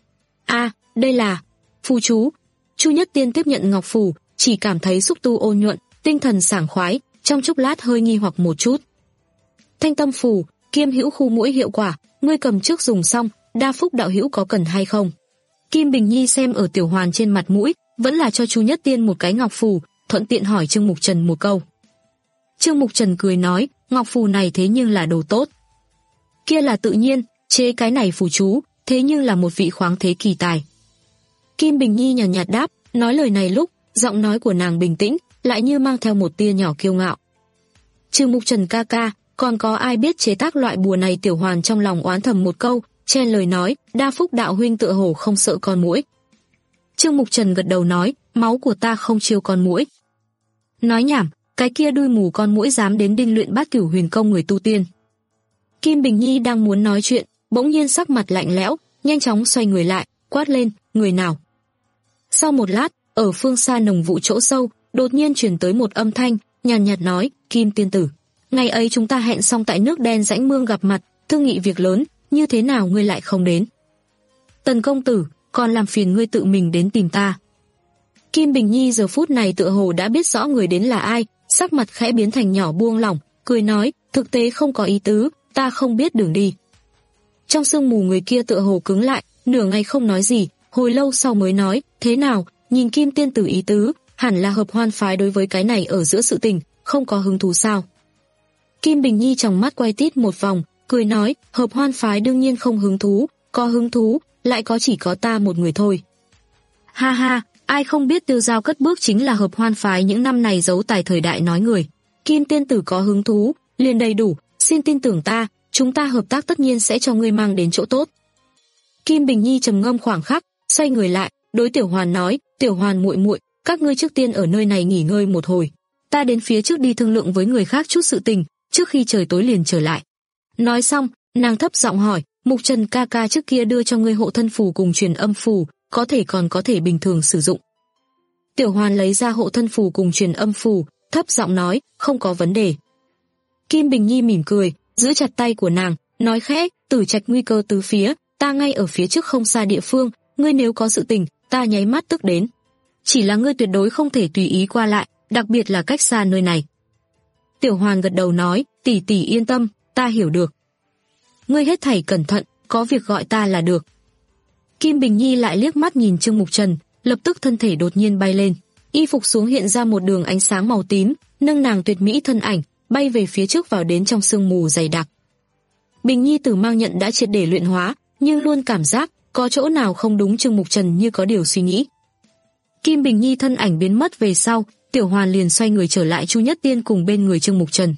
A, à, đây là phù chú. Chu Nhất Tiên tiếp nhận ngọc phù, chỉ cảm thấy xúc tu ôn nhuận, tinh thần sảng khoái, trong chốc lát hơi nghi hoặc một chút. Thanh tâm phù, Kim Hữu khu mũi hiệu quả, ngươi cầm trước dùng xong, đa phúc đạo hữu có cần hay không? Kim Bình Nhi xem ở Tiểu Hoàn trên mặt mũi, vẫn là cho Chu Nhất Tiên một cái ngọc phù, thuận tiện hỏi Trương Mục Trần một câu. Trương Mục Trần cười nói, ngọc phù này thế nhưng là đồ tốt. Kia là tự nhiên, chế cái này phù chú, thế nhưng là một vị khoáng thế kỳ tài. Kim Bình Nhi nhàn nhạt đáp, nói lời này lúc, giọng nói của nàng bình tĩnh, lại như mang theo một tia nhỏ kiêu ngạo. Trương Mục Trần ca ca, còn có ai biết chế tác loại bùa này? Tiểu Hoàn trong lòng oán thầm một câu, chen lời nói, đa phúc đạo huynh tựa hồ không sợ con muỗi. Trương Mục Trần gật đầu nói, máu của ta không chiêu con muỗi. Nói nhảm, cái kia đuôi mù con muỗi dám đến đinh luyện bát cửu huyền công người tu tiên. Kim Bình Nhi đang muốn nói chuyện, bỗng nhiên sắc mặt lạnh lẽo, nhanh chóng xoay người lại, quát lên, người nào? Sau một lát, ở phương xa nồng vụ chỗ sâu, đột nhiên truyền tới một âm thanh, nhàn nhạt nói, Kim tiên tử, ngày ấy chúng ta hẹn xong tại nước đen rãnh mương gặp mặt, thương nghị việc lớn, như thế nào ngươi lại không đến? Tần công tử, còn làm phiền ngươi tự mình đến tìm ta. Kim Bình Nhi giờ phút này tựa hồ đã biết rõ người đến là ai, sắc mặt khẽ biến thành nhỏ buông lỏng, cười nói, thực tế không có ý tứ, ta không biết đường đi. Trong sương mù người kia tựa hồ cứng lại, nửa ngày không nói gì, hồi lâu sau mới nói, thế nào, nhìn Kim tiên tử ý tứ, hẳn là Hợp Hoan phái đối với cái này ở giữa sự tình, không có hứng thú sao? Kim Bình Nhi trong mắt quay tít một vòng, cười nói, Hợp Hoan phái đương nhiên không hứng thú, có hứng thú, lại có chỉ có ta một người thôi. Ha ha, ai không biết Tiêu Giao cất bước chính là Hợp Hoan phái những năm này giấu tài thời đại nói người. Kim tiên tử có hứng thú, liền đầy đủ, xin tin tưởng ta, chúng ta hợp tác tất nhiên sẽ cho ngươi mang đến chỗ tốt. Kim Bình Nhi trầm ngâm khoảng khắc, xoay người lại, đối Tiểu Hoàn nói, Tiểu Hoàn muội muội, các ngươi trước tiên ở nơi này nghỉ ngơi một hồi, ta đến phía trước đi thương lượng với người khác chút sự tình, trước khi trời tối liền trở lại. Nói xong, nàng thấp giọng hỏi, Mục Trần ca ca trước kia đưa cho ngươi hộ thân phù cùng truyền âm phù, có thể còn có thể bình thường sử dụng. Tiểu Hoàn lấy ra hộ thân phù cùng truyền âm phù, thấp giọng nói, không có vấn đề. Kim Bình Nhi mỉm cười, giữ chặt tay của nàng, nói khẽ, Tử Trạch nguy cơ tứ phía, ta ngay ở phía trước không xa địa phương, ngươi nếu có sự tình, ta nháy mắt tức đến. Chỉ là ngươi tuyệt đối không thể tùy ý qua lại, đặc biệt là cách xa nơi này. Tiểu Hoàn gật đầu nói, tỷ tỷ yên tâm, ta hiểu được. Ngươi hết thảy cẩn thận, có việc gọi ta là được. Kim Bình Nhi lại liếc mắt nhìn Trương Mục Trần, lập tức thân thể đột nhiên bay lên, y phục xuống hiện ra một đường ánh sáng màu tím, nâng nàng tuyệt mỹ thân ảnh, bay về phía trước vào đến trong sương mù dày đặc. Bình Nhi tử mang nhận đã triệt để luyện hóa, nhưng luôn cảm giác có chỗ nào không đúng. Trương Mục Trần như có điều suy nghĩ. Kim Bình Nhi thân ảnh biến mất về sau, Tiểu Hoàn liền xoay người trở lại Chu Nhất Tiên cùng bên người Trương Mục Trần.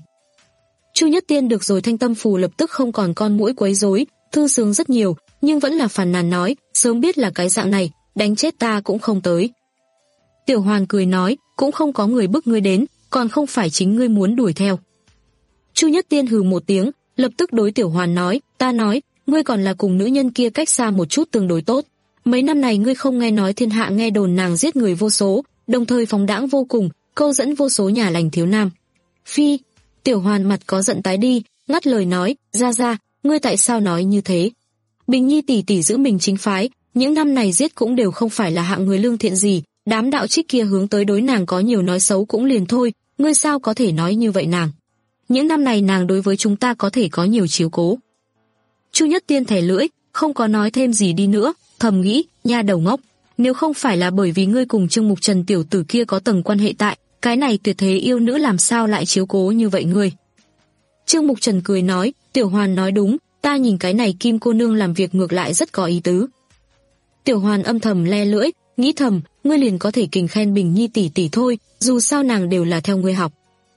Chu Nhất Tiên được rồi thanh tâm phù lập tức không còn con muỗi quấy rối, thư sướng rất nhiều, nhưng vẫn là phàn nàn nói, sớm biết là cái dạng này, đánh chết ta cũng không tới. Tiểu Hoàn cười nói, cũng không có người bức ngươi đến, còn không phải chính ngươi muốn đuổi theo. Chu Nhất Tiên hừ một tiếng, lập tức đối Tiểu Hoàn nói, ta nói, ngươi còn là cùng nữ nhân kia cách xa một chút tương đối tốt. Mấy năm này ngươi không nghe nói thiên hạ nghe đồn nàng giết người vô số, đồng thời phóng đãng vô cùng, câu dẫn vô số nhà lành thiếu nam. Phi, Tiểu Hoàn mặt có giận tái đi, ngắt lời nói, ra ra, ngươi tại sao nói như thế? Bình Nhi tỷ tỷ giữ mình chính phái, những năm này giết cũng đều không phải là hạng người lương thiện gì, đám đạo trích kia hướng tới đối nàng có nhiều nói xấu cũng liền thôi, ngươi sao có thể nói như vậy nàng? Những năm này nàng đối với chúng ta có thể có nhiều chiếu cố. Chu Nhất Tiên thẻ lưỡi, không có nói thêm gì đi nữa, thầm nghĩ, nha đầu ngốc, nếu không phải là bởi vì ngươi cùng Trương Mục Trần tiểu tử kia có tầng quan hệ tại, cái này tuyệt thế yêu nữ làm sao lại chiếu cố như vậy ngươi? Trương Mục Trần cười nói, Tiểu Hoàn nói đúng, ta nhìn cái này Kim cô nương làm việc ngược lại rất có ý tứ. Tiểu Hoàn âm thầm le lưỡi, nghĩ thầm, ngươi liền có thể kình khen Bình Nhi tỷ tỷ thôi, dù sao nàng đều là theo ngươi học.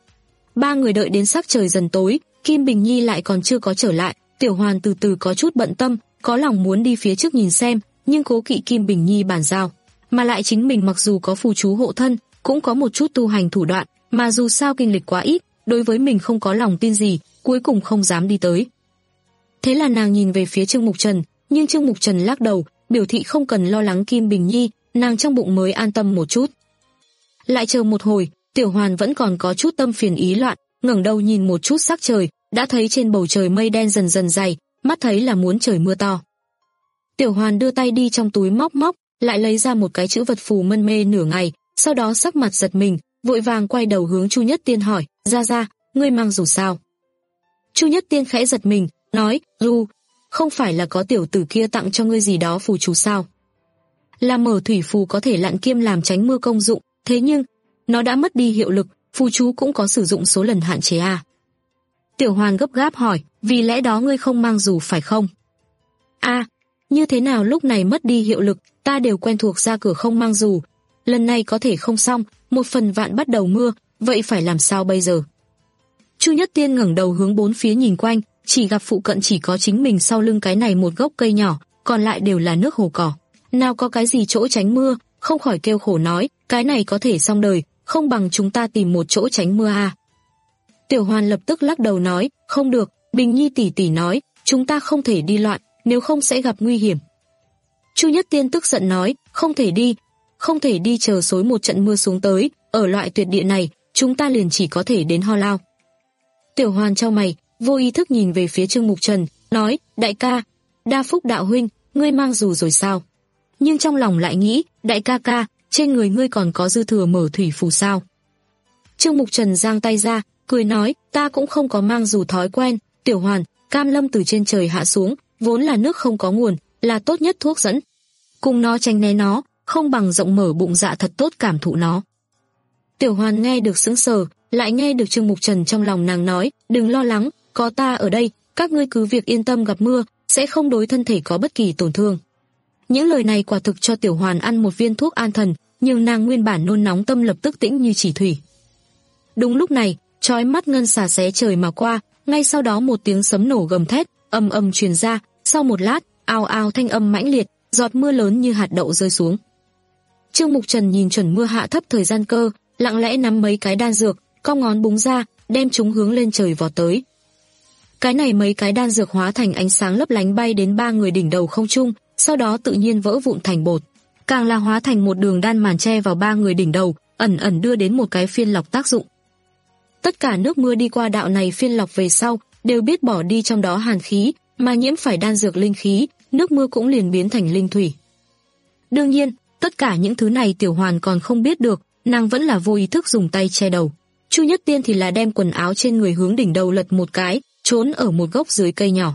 Ba người đợi đến sắc trời dần tối, Kim Bình Nhi lại còn chưa có trở lại, Tiểu Hoàn từ từ có chút bận tâm, có lòng muốn đi phía trước nhìn xem, nhưng cố kỵ Kim Bình Nhi bản giao, mà lại chính mình mặc dù có phù chú hộ thân, cũng có một chút tu hành thủ đoạn, mà dù sao kinh lịch quá ít, đối với mình không có lòng tin gì, cuối cùng không dám đi tới. Thế là nàng nhìn về phía Trương Mục Trần, nhưng Trương Mục Trần lắc đầu, biểu thị không cần lo lắng Kim Bình Nhi, nàng trong bụng mới an tâm một chút. Lại chờ một hồi, Tiểu Hoàn vẫn còn có chút tâm phiền ý loạn, ngẩng đầu nhìn một chút sắc trời, đã thấy trên bầu trời mây đen dần dần dày, mắt thấy là muốn trời mưa to. Tiểu Hoàn đưa tay đi trong túi móc móc, lại lấy ra một cái chữ vật phù mân mê nửa ngày, sau đó sắc mặt giật mình, vội vàng quay đầu hướng Chu Nhất Tiên hỏi, "Ra ra, ngươi mang dù sao?" Chu Nhất Tiên khẽ giật mình, nói, "Ru, không phải là có tiểu tử kia tặng cho ngươi gì đó phù chú sao? Là mở thủy phù có thể lặn kiêm làm tránh mưa công dụng, thế nhưng nó đã mất đi hiệu lực, phù chú cũng có sử dụng số lần hạn chế à?" Tiểu Hoàn gấp gáp hỏi, "Vì lẽ đó ngươi không mang dù phải không?" "À, như thế nào lúc này mất đi hiệu lực, ta đều quen thuộc ra cửa không mang dù. Lần này có thể không xong, một phần vạn bắt đầu mưa, vậy phải làm sao bây giờ?" Chu Nhất Tiên ngẩng đầu hướng bốn phía nhìn quanh, chỉ gặp phụ cận chỉ có chính mình sau lưng cái này một gốc cây nhỏ, còn lại đều là nước hồ cỏ. Nào có cái gì chỗ tránh mưa, không khỏi kêu khổ nói, cái này có thể xong đời, không bằng chúng ta tìm một chỗ tránh mưa à. Tiểu Hoàn lập tức lắc đầu nói, không được, Bình Nhi tỷ tỷ nói, chúng ta không thể đi loạn, nếu không sẽ gặp nguy hiểm. Chu Nhất Tiên tức giận nói, không thể đi, không thể đi chờ xối một trận mưa xuống tới, ở loại tuyệt địa này, chúng ta liền chỉ có thể đến Ho Lao. Tiểu Hoàn chau mày, vô ý thức nhìn về phía Trương Mục Trần, nói, đại ca, Đa Phúc đạo huynh, ngươi mang dù rồi sao? Nhưng trong lòng lại nghĩ, đại ca ca, trên người ngươi còn có dư thừa mở thủy phù sao? Trương Mục Trần giang tay ra, cười nói, ta cũng không có mang dù thói quen, Tiểu Hoàn, cam lâm từ trên trời hạ xuống, vốn là nước không có nguồn, là tốt nhất thuốc dẫn. Cùng nó tránh né nó, không bằng rộng mở bụng dạ thật tốt cảm thụ nó. Tiểu Hoàn nghe được sững sờ, lại nghe được Trương Mục Trần trong lòng nàng nói, đừng lo lắng, có ta ở đây, các ngươi cứ việc yên tâm gặp mưa, sẽ không đối thân thể có bất kỳ tổn thương. Những lời này quả thực cho Tiểu Hoàn ăn một viên thuốc an thần, nhưng nàng nguyên bản nôn nóng tâm lập tức tĩnh như chỉ thủy. Đúng lúc này, chói mắt ngân xà xé trời mà qua, ngay sau đó một tiếng sấm nổ gầm thét, ầm ầm truyền ra, sau một lát, ào ào thanh âm mãnh liệt, giọt mưa lớn như hạt đậu rơi xuống. Trương Mục Trần nhìn chuẩn mưa hạ thấp thời gian cơ, lặng lẽ nắm mấy cái đan dược, cong ngón búng ra, đem chúng hướng lên trời vọt tới. Cái này mấy cái đan dược hóa thành ánh sáng lấp lánh bay đến ba người đỉnh đầu không trung, sau đó tự nhiên vỡ vụn thành bột. Càng là hóa thành một đường đan màn che vào ba người đỉnh đầu, ẩn ẩn đưa đến một cái phiên lọc tác dụng. Tất cả nước mưa đi qua đạo này phiên lọc về sau, đều biết bỏ đi trong đó hàn khí, mà nhiễm phải đan dược linh khí, nước mưa cũng liền biến thành linh thủy. Đương nhiên, tất cả những thứ này Tiểu Hoàn còn không biết được, nàng vẫn là vô ý thức dùng tay che đầu. Chu Nhất Tiên thì là đem quần áo trên người hướng đỉnh đầu lật một cái, trốn ở một gốc dưới cây nhỏ.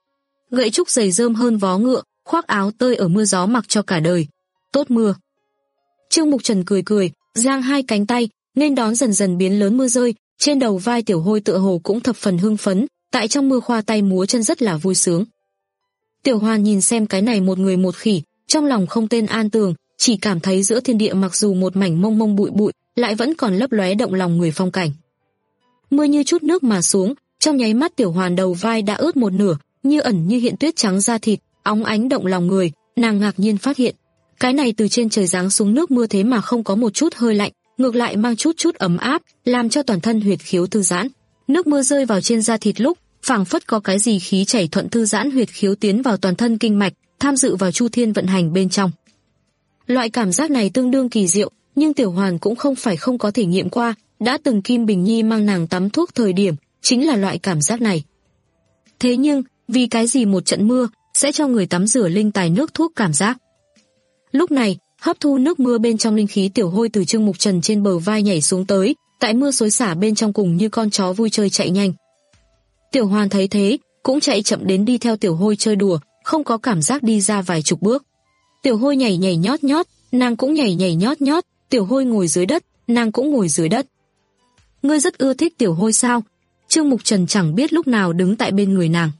Gậy trúc dày rơm hơn vó ngựa, khoác áo tơi ở mưa gió mặc cho cả đời. Tốt mưa. Trương Mục Trần cười cười, giang hai cánh tay, nên đón dần dần biến lớn mưa rơi, trên đầu vai Tiểu Hôi tựa hồ cũng thập phần hưng phấn, tại trong mưa khoa tay múa chân rất là vui sướng. Tiểu Hoàn nhìn xem cái này một người một khỉ, trong lòng không tên an tường, chỉ cảm thấy giữa thiên địa mặc dù một mảnh mông mông bụi bụi, lại vẫn còn lấp lóe động lòng người phong cảnh. Mưa như chút nước mà xuống, trong nháy mắt Tiểu Hoàn đầu vai đã ướt một nửa, như ẩn như hiện tuyết trắng da thịt, óng ánh động lòng người, nàng ngạc nhiên phát hiện, cái này từ trên trời giáng xuống nước mưa thế mà không có một chút hơi lạnh, ngược lại mang chút chút ấm áp, làm cho toàn thân huyệt khiếu thư giãn. Nước mưa rơi vào trên da thịt lúc, phảng phất có cái gì khí chảy thuận thư giãn huyệt khiếu tiến vào toàn thân kinh mạch, tham dự vào chu thiên vận hành bên trong. Loại cảm giác này tương đương kỳ diệu, nhưng Tiểu Hoàn cũng không phải không có thể nghiệm qua, đã từng Kim Bình Nhi mang nàng tắm thuốc thời điểm, chính là loại cảm giác này. Thế nhưng, vì cái gì một trận mưa sẽ cho người tắm rửa linh tài nước thuốc cảm giác? Lúc này, hấp thu nước mưa bên trong linh khí Tiểu Hôi từ Trương Mục Trần trên bờ vai nhảy xuống tới, tại mưa xối xả bên trong cùng như con chó vui chơi chạy nhanh. Tiểu Hoàn thấy thế, cũng chạy chậm đến đi theo Tiểu Hôi chơi đùa, không có cảm giác đi ra vài chục bước. Tiểu Hôi nhảy nhảy nhót nhót, nàng cũng nhảy nhảy nhót nhót, Tiểu Hôi ngồi dưới đất, nàng cũng ngồi dưới đất. Ngươi rất ưa thích Tiểu Hôi sao? Trương Mục Trần chẳng biết lúc nào đứng tại bên người nàng.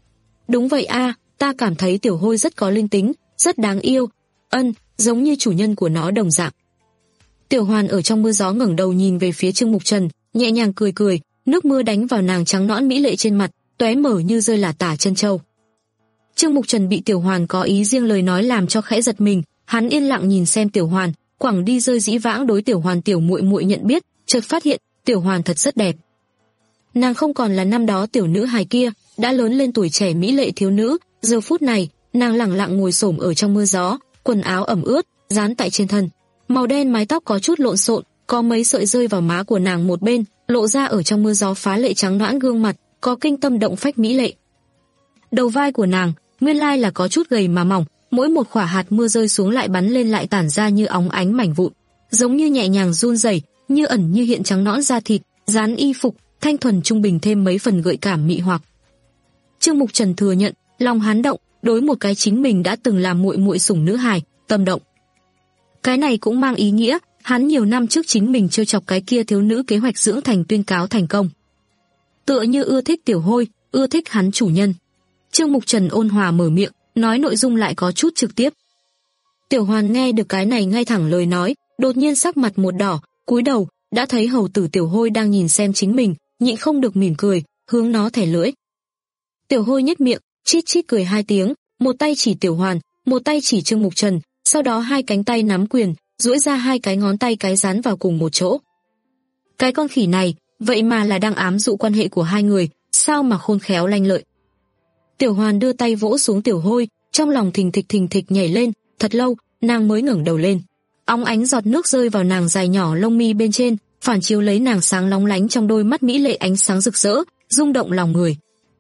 Đúng vậy a, ta cảm thấy Tiểu Hôi rất có linh tính, rất đáng yêu, ân, giống như chủ nhân của nó đồng dạng. Tiểu Hoàn ở trong mưa gió ngẩng đầu nhìn về phía Trương Mục Trần, nhẹ nhàng cười cười, nước mưa đánh vào nàng trắng nõn mỹ lệ trên mặt, tóe mở như rơi lả tả chân châu. Trương Mục Trần bị Tiểu Hoàn có ý riêng lời nói làm cho khẽ giật mình, hắn yên lặng nhìn xem Tiểu Hoàn, quẳng đi rơi dĩ vãng đối Tiểu Hoàn tiểu muội muội nhận biết, chợt phát hiện, Tiểu Hoàn thật rất đẹp. Nàng không còn là năm đó tiểu nữ hài kia, đã lớn lên tuổi trẻ mỹ lệ thiếu nữ, giờ phút này, nàng lẳng lặng ngồi xổm ở trong mưa gió, quần áo ẩm ướt, dán tại trên thân. Màu đen mái tóc có chút lộn xộn, có mấy sợi rơi vào má của nàng một bên, lộ ra ở trong mưa gió phá lệ trắng nõn gương mặt, có kinh tâm động phách mỹ lệ. Đầu vai của nàng, nguyên lai là có chút gầy mà mỏng, mỗi một khỏa hạt mưa rơi xuống lại bắn lên lại tản ra như óng ánh mảnh vụn, giống như nhẹ nhàng run rẩy, như ẩn như hiện trắng nõn da thịt, dán y phục, thanh thuần trung bình thêm mấy phần gợi cảm mị hoặc. Trương Mục Trần thừa nhận, lòng hắn động, đối một cái chính mình đã từng làm muội muội sủng nữ hài, tâm động. Cái này cũng mang ý nghĩa, hắn nhiều năm trước chính mình trêu chọc cái kia thiếu nữ kế hoạch dưỡng thành tuyên cáo thành công. Tựa như ưa thích Tiểu Hôi, ưa thích hắn chủ nhân. Trương Mục Trần ôn hòa mở miệng, nói nội dung lại có chút trực tiếp. Tiểu Hoàn nghe được cái này ngay thẳng lời nói, đột nhiên sắc mặt một đỏ, cúi đầu, đã thấy hầu tử Tiểu Hôi đang nhìn xem chính mình, nhịn không được mỉm cười, hướng nó thẻ lưỡi. Tiểu Hôi nhếch miệng, chít chít cười hai tiếng, một tay chỉ Tiểu Hoàn, một tay chỉ Trương Mục Trần, sau đó hai cánh tay nắm quyền, duỗi ra hai cái ngón tay cái dán vào cùng một chỗ. Cái con khỉ này, vậy mà là đang ám dụ quan hệ của hai người, sao mà khôn khéo lanh lợi. Tiểu Hoàn đưa tay vỗ xuống Tiểu Hôi, trong lòng thình thịch thình thịch nhảy lên, thật lâu, nàng mới ngẩng đầu lên. Óng ánh giọt nước rơi vào nàng dài nhỏ lông mi bên trên, phản chiếu lấy nàng sáng lóng lánh trong đôi mắt mỹ lệ ánh sáng rực rỡ, rung động lòng người.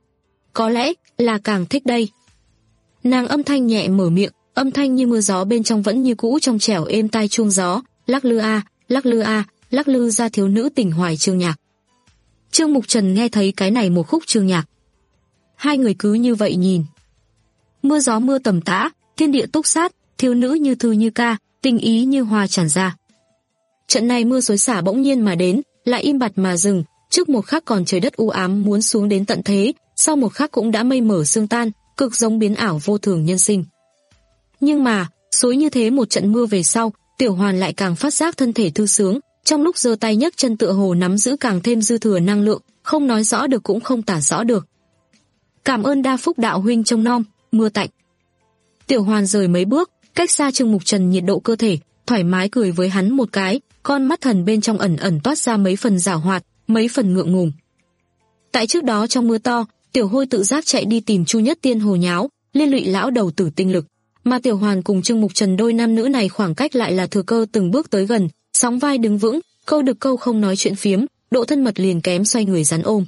Có lẽ là càng thích đây. Nàng âm thanh nhẹ mở miệng, âm thanh như mưa gió bên trong vẫn như cũ trong trẻo êm tai chuông gió, lắc lư a, lắc lư a, lắc lư ra thiếu nữ tình hoài chương nhạc. Trương Mục Trần nghe thấy cái này một khúc chương nhạc. Hai người cứ như vậy nhìn. Mưa gió mưa tầm tã, thiên địa túc sát, thiếu nữ như thư như ca, tình ý như hoa tràn ra. Trận này mưa xối xả bỗng nhiên mà đến, lại im bặt mà dừng, trước một khắc còn trời đất u ám muốn xuống đến tận thế, sau một khắc cũng đã mây mở sương tan, cực giống biến ảo vô thường nhân sinh. Nhưng mà, xối như thế một trận mưa về sau, Tiểu Hoàn lại càng phát giác thân thể thư sướng, trong lúc giơ tay nhấc chân tựa hồ nắm giữ càng thêm dư thừa năng lượng, không nói rõ được cũng không tả rõ được. Cảm ơn đa phúc đạo huynh trông nom, mưa tạnh. Tiểu Hoàn rời mấy bước, cách xa Trương Mục Trần nhiệt độ cơ thể, thoải mái cười với hắn một cái, con mắt thần bên trong ẩn ẩn toát ra mấy phần giảo hoạt, mấy phần ngượng ngùng. Tại trước đó trong mưa to, Tiểu Hôi tự giác chạy đi tìm Chu Nhất Tiên hồ nháo, liên lụy lão đầu tử tinh lực, mà Tiểu Hoàn cùng Trương Mục Trần đôi nam nữ này khoảng cách lại là thừa cơ từng bước tới gần, sóng vai đứng vững, câu được câu không nói chuyện phiếm, độ thân mật liền kém xoay người rắn ôm.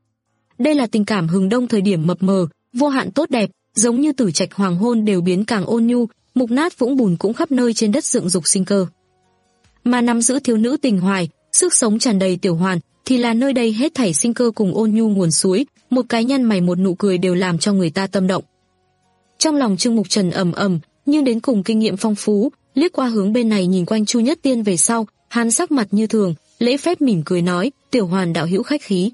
Đây là tình cảm hừng đông thời điểm mập mờ, vô hạn tốt đẹp, giống như tử trạch hoàng hôn đều biến càng ôn nhu, mục nát vũng bùn cũng khắp nơi trên đất dựng dục sinh cơ. Mà nắm giữ thiếu nữ tình hoài, sức sống tràn đầy Tiểu Hoàn, thì là nơi đây hết thảy sinh cơ cùng ôn nhu nguồn suối, một cái nhăn mày một nụ cười đều làm cho người ta tâm động. Trong lòng Trương Mục Trần ầm ầm, nhưng đến cùng kinh nghiệm phong phú, liếc qua hướng bên này nhìn quanh Chu Nhất Tiên về sau, hắn sắc mặt như thường, lễ phép mỉm cười nói, Tiểu Hoàn đạo hữu khách khí.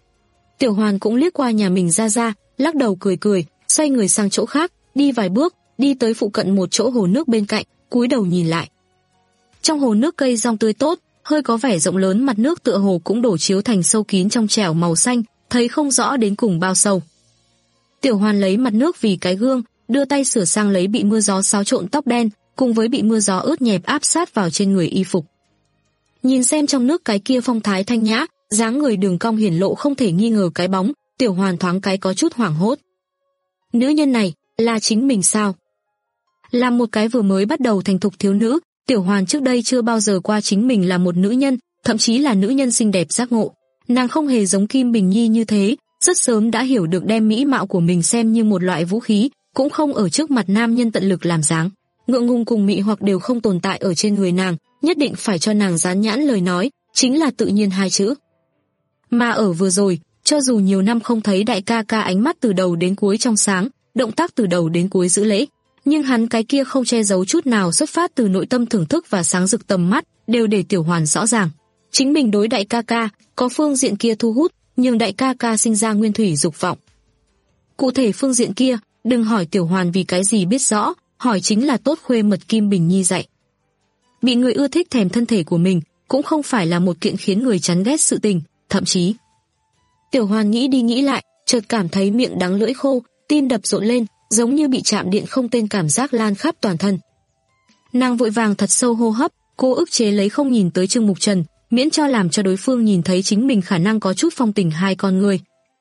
Tiểu Hoàn cũng liếc qua nhà mình ra ra, lắc đầu cười cười, xoay người sang chỗ khác, đi vài bước, đi tới phụ cận một chỗ hồ nước bên cạnh, cúi đầu nhìn lại. Trong hồ nước cây rong tươi tốt, hơi có vẻ rộng lớn, mặt nước tựa hồ cũng đổ chiếu thành sâu kín trong trẻo màu xanh, thấy không rõ đến cùng bao sâu. Tiểu Hoàn lấy mặt nước vì cái gương, đưa tay sửa sang lấy bị mưa gió xáo trộn tóc đen, cùng với bị mưa gió ướt nhẹp áp sát vào trên người y phục. Nhìn xem trong nước cái kia phong thái thanh nhã, dáng người đường cong hiển lộ không thể nghi ngờ cái bóng, Tiểu Hoàn thoáng cái có chút hoảng hốt. Nữ nhân này, là chính mình sao? Là một cái vừa mới bắt đầu thành thục thiếu nữ, Tiểu Hoàn trước đây chưa bao giờ qua chính mình là một nữ nhân, thậm chí là nữ nhân xinh đẹp giác ngộ. Nàng không hề giống Kim Bình Nhi như thế, rất sớm đã hiểu được đem mỹ mạo của mình xem như một loại vũ khí, cũng không ở trước mặt nam nhân tận lực làm dáng. Ngượng ngùng cùng mị hoặc đều không tồn tại ở trên người nàng, nhất định phải cho nàng dán nhãn lời nói, chính là tự nhiên hai chữ. Mà ở vừa rồi, cho dù nhiều năm không thấy đại ca ca ánh mắt từ đầu đến cuối trong sáng, động tác từ đầu đến cuối giữ lễ, nhưng hắn cái kia không che giấu chút nào xuất phát từ nội tâm thưởng thức và sáng rực tầm mắt, đều để Tiểu Hoàn rõ ràng. Chính mình đối đại ca ca, có phương diện kia thu hút, nhưng đại ca ca sinh ra nguyên thủy dục vọng. Cụ thể phương diện kia, đừng hỏi Tiểu Hoàn vì cái gì biết rõ, hỏi chính là tốt khuê mật Kim Bình Nhi dạy. Bị người ưa thích thèm thân thể của mình, cũng không phải là một kiện khiến người chán ghét sự tình, thậm chí. Tiểu Hoàn nghĩ đi nghĩ lại, chợt cảm thấy miệng đắng lưỡi khô, tim đập rộn lên, giống như bị chạm điện không tên cảm giác lan khắp toàn thân. Nàng vội vàng thật sâu hô hấp, cô ức chế lấy không nhìn tới Trương Mục Trần, miễn cho làm cho đối phương nhìn thấy chính mình khả năng có chút phong tình hai con người.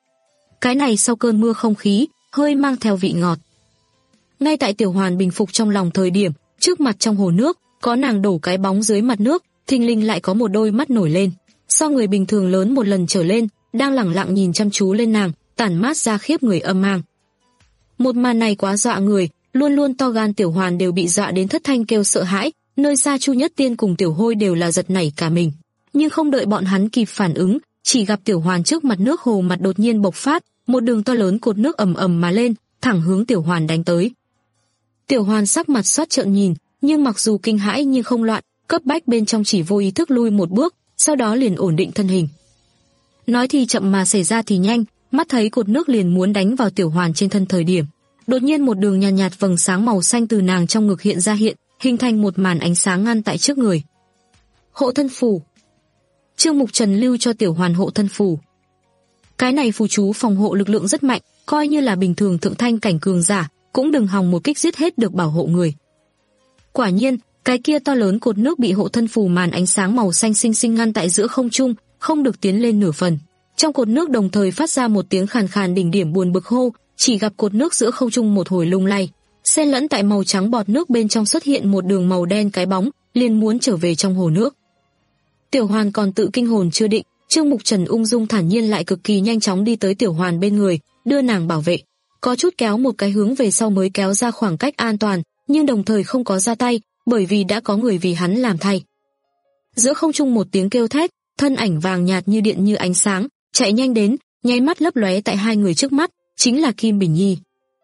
Cái này sau cơn mưa không khí, hơi mang theo vị ngọt. Ngay tại Tiểu Hoàn bình phục trong lòng thời điểm, trước mặt trong hồ nước, Có nàng đổ cái bóng dưới mặt nước, thình lình lại có một đôi mắt nổi lên, so người bình thường lớn một lần trở lên, đang lẳng lặng nhìn chăm chú lên nàng, tản mát ra khiếp người âm mang. Một màn này quá dọa người, luôn luôn to gan Tiểu Hoàn đều bị dọa đến thất thanh kêu sợ hãi, nơi xa Chu Nhất Tiên cùng Tiểu Hôi đều là giật nảy cả mình. Nhưng không đợi bọn hắn kịp phản ứng, chỉ gặp Tiểu Hoàn trước mặt nước hồ mặt đột nhiên bộc phát, một đường to lớn cột nước ầm ầm mà lên, thẳng hướng Tiểu Hoàn đánh tới. Tiểu Hoàn sắc mặt xoát trợn nhìn, nhưng mặc dù kinh hãi nhưng không loạn, cấp bách bên trong chỉ vô ý thức lui một bước, sau đó liền ổn định thân hình. Nói thì chậm mà xảy ra thì nhanh, mắt thấy cột nước liền muốn đánh vào Tiểu Hoàn trên thân thời điểm, đột nhiên một đường nhàn nhạt, nhạt vầng sáng màu xanh từ nàng trong ngực hiện ra hiện, hình thành một màn ánh sáng ngăn tại trước người. Hộ thân phù. Trương Mục Trần lưu cho Tiểu Hoàn hộ thân phù. Cái này phù chú phòng hộ lực lượng rất mạnh, coi như là bình thường thượng thanh cảnh cường giả, cũng đừng hòng một kích giết hết được bảo hộ người. Quả nhiên, cái kia to lớn cột nước bị hộ thân phù màn ánh sáng màu xanh xinh xinh ngăn tại giữa không trung, không được tiến lên nửa phần. Trong cột nước đồng thời phát ra một tiếng khàn khàn đỉnh điểm buồn bực hô, chỉ gặp cột nước giữa không trung một hồi lung lay, xen lẫn tại màu trắng bọt nước bên trong xuất hiện một đường màu đen cái bóng, liền muốn trở về trong hồ nước. Tiểu Hoàn còn tự kinh hồn chưa định, Trương Mục Trần ung dung thản nhiên lại cực kỳ nhanh chóng đi tới Tiểu Hoàn bên người, đưa nàng bảo vệ, có chút kéo một cái hướng về sau mới kéo ra khoảng cách an toàn, nhưng đồng thời không có ra tay, bởi vì đã có người vì hắn làm thay. Giữa không trung một tiếng kêu thét, thân ảnh vàng nhạt như điện như ánh sáng, chạy nhanh đến, nháy mắt lấp lóe tại hai người trước mắt, chính là Kim Bình Nhi.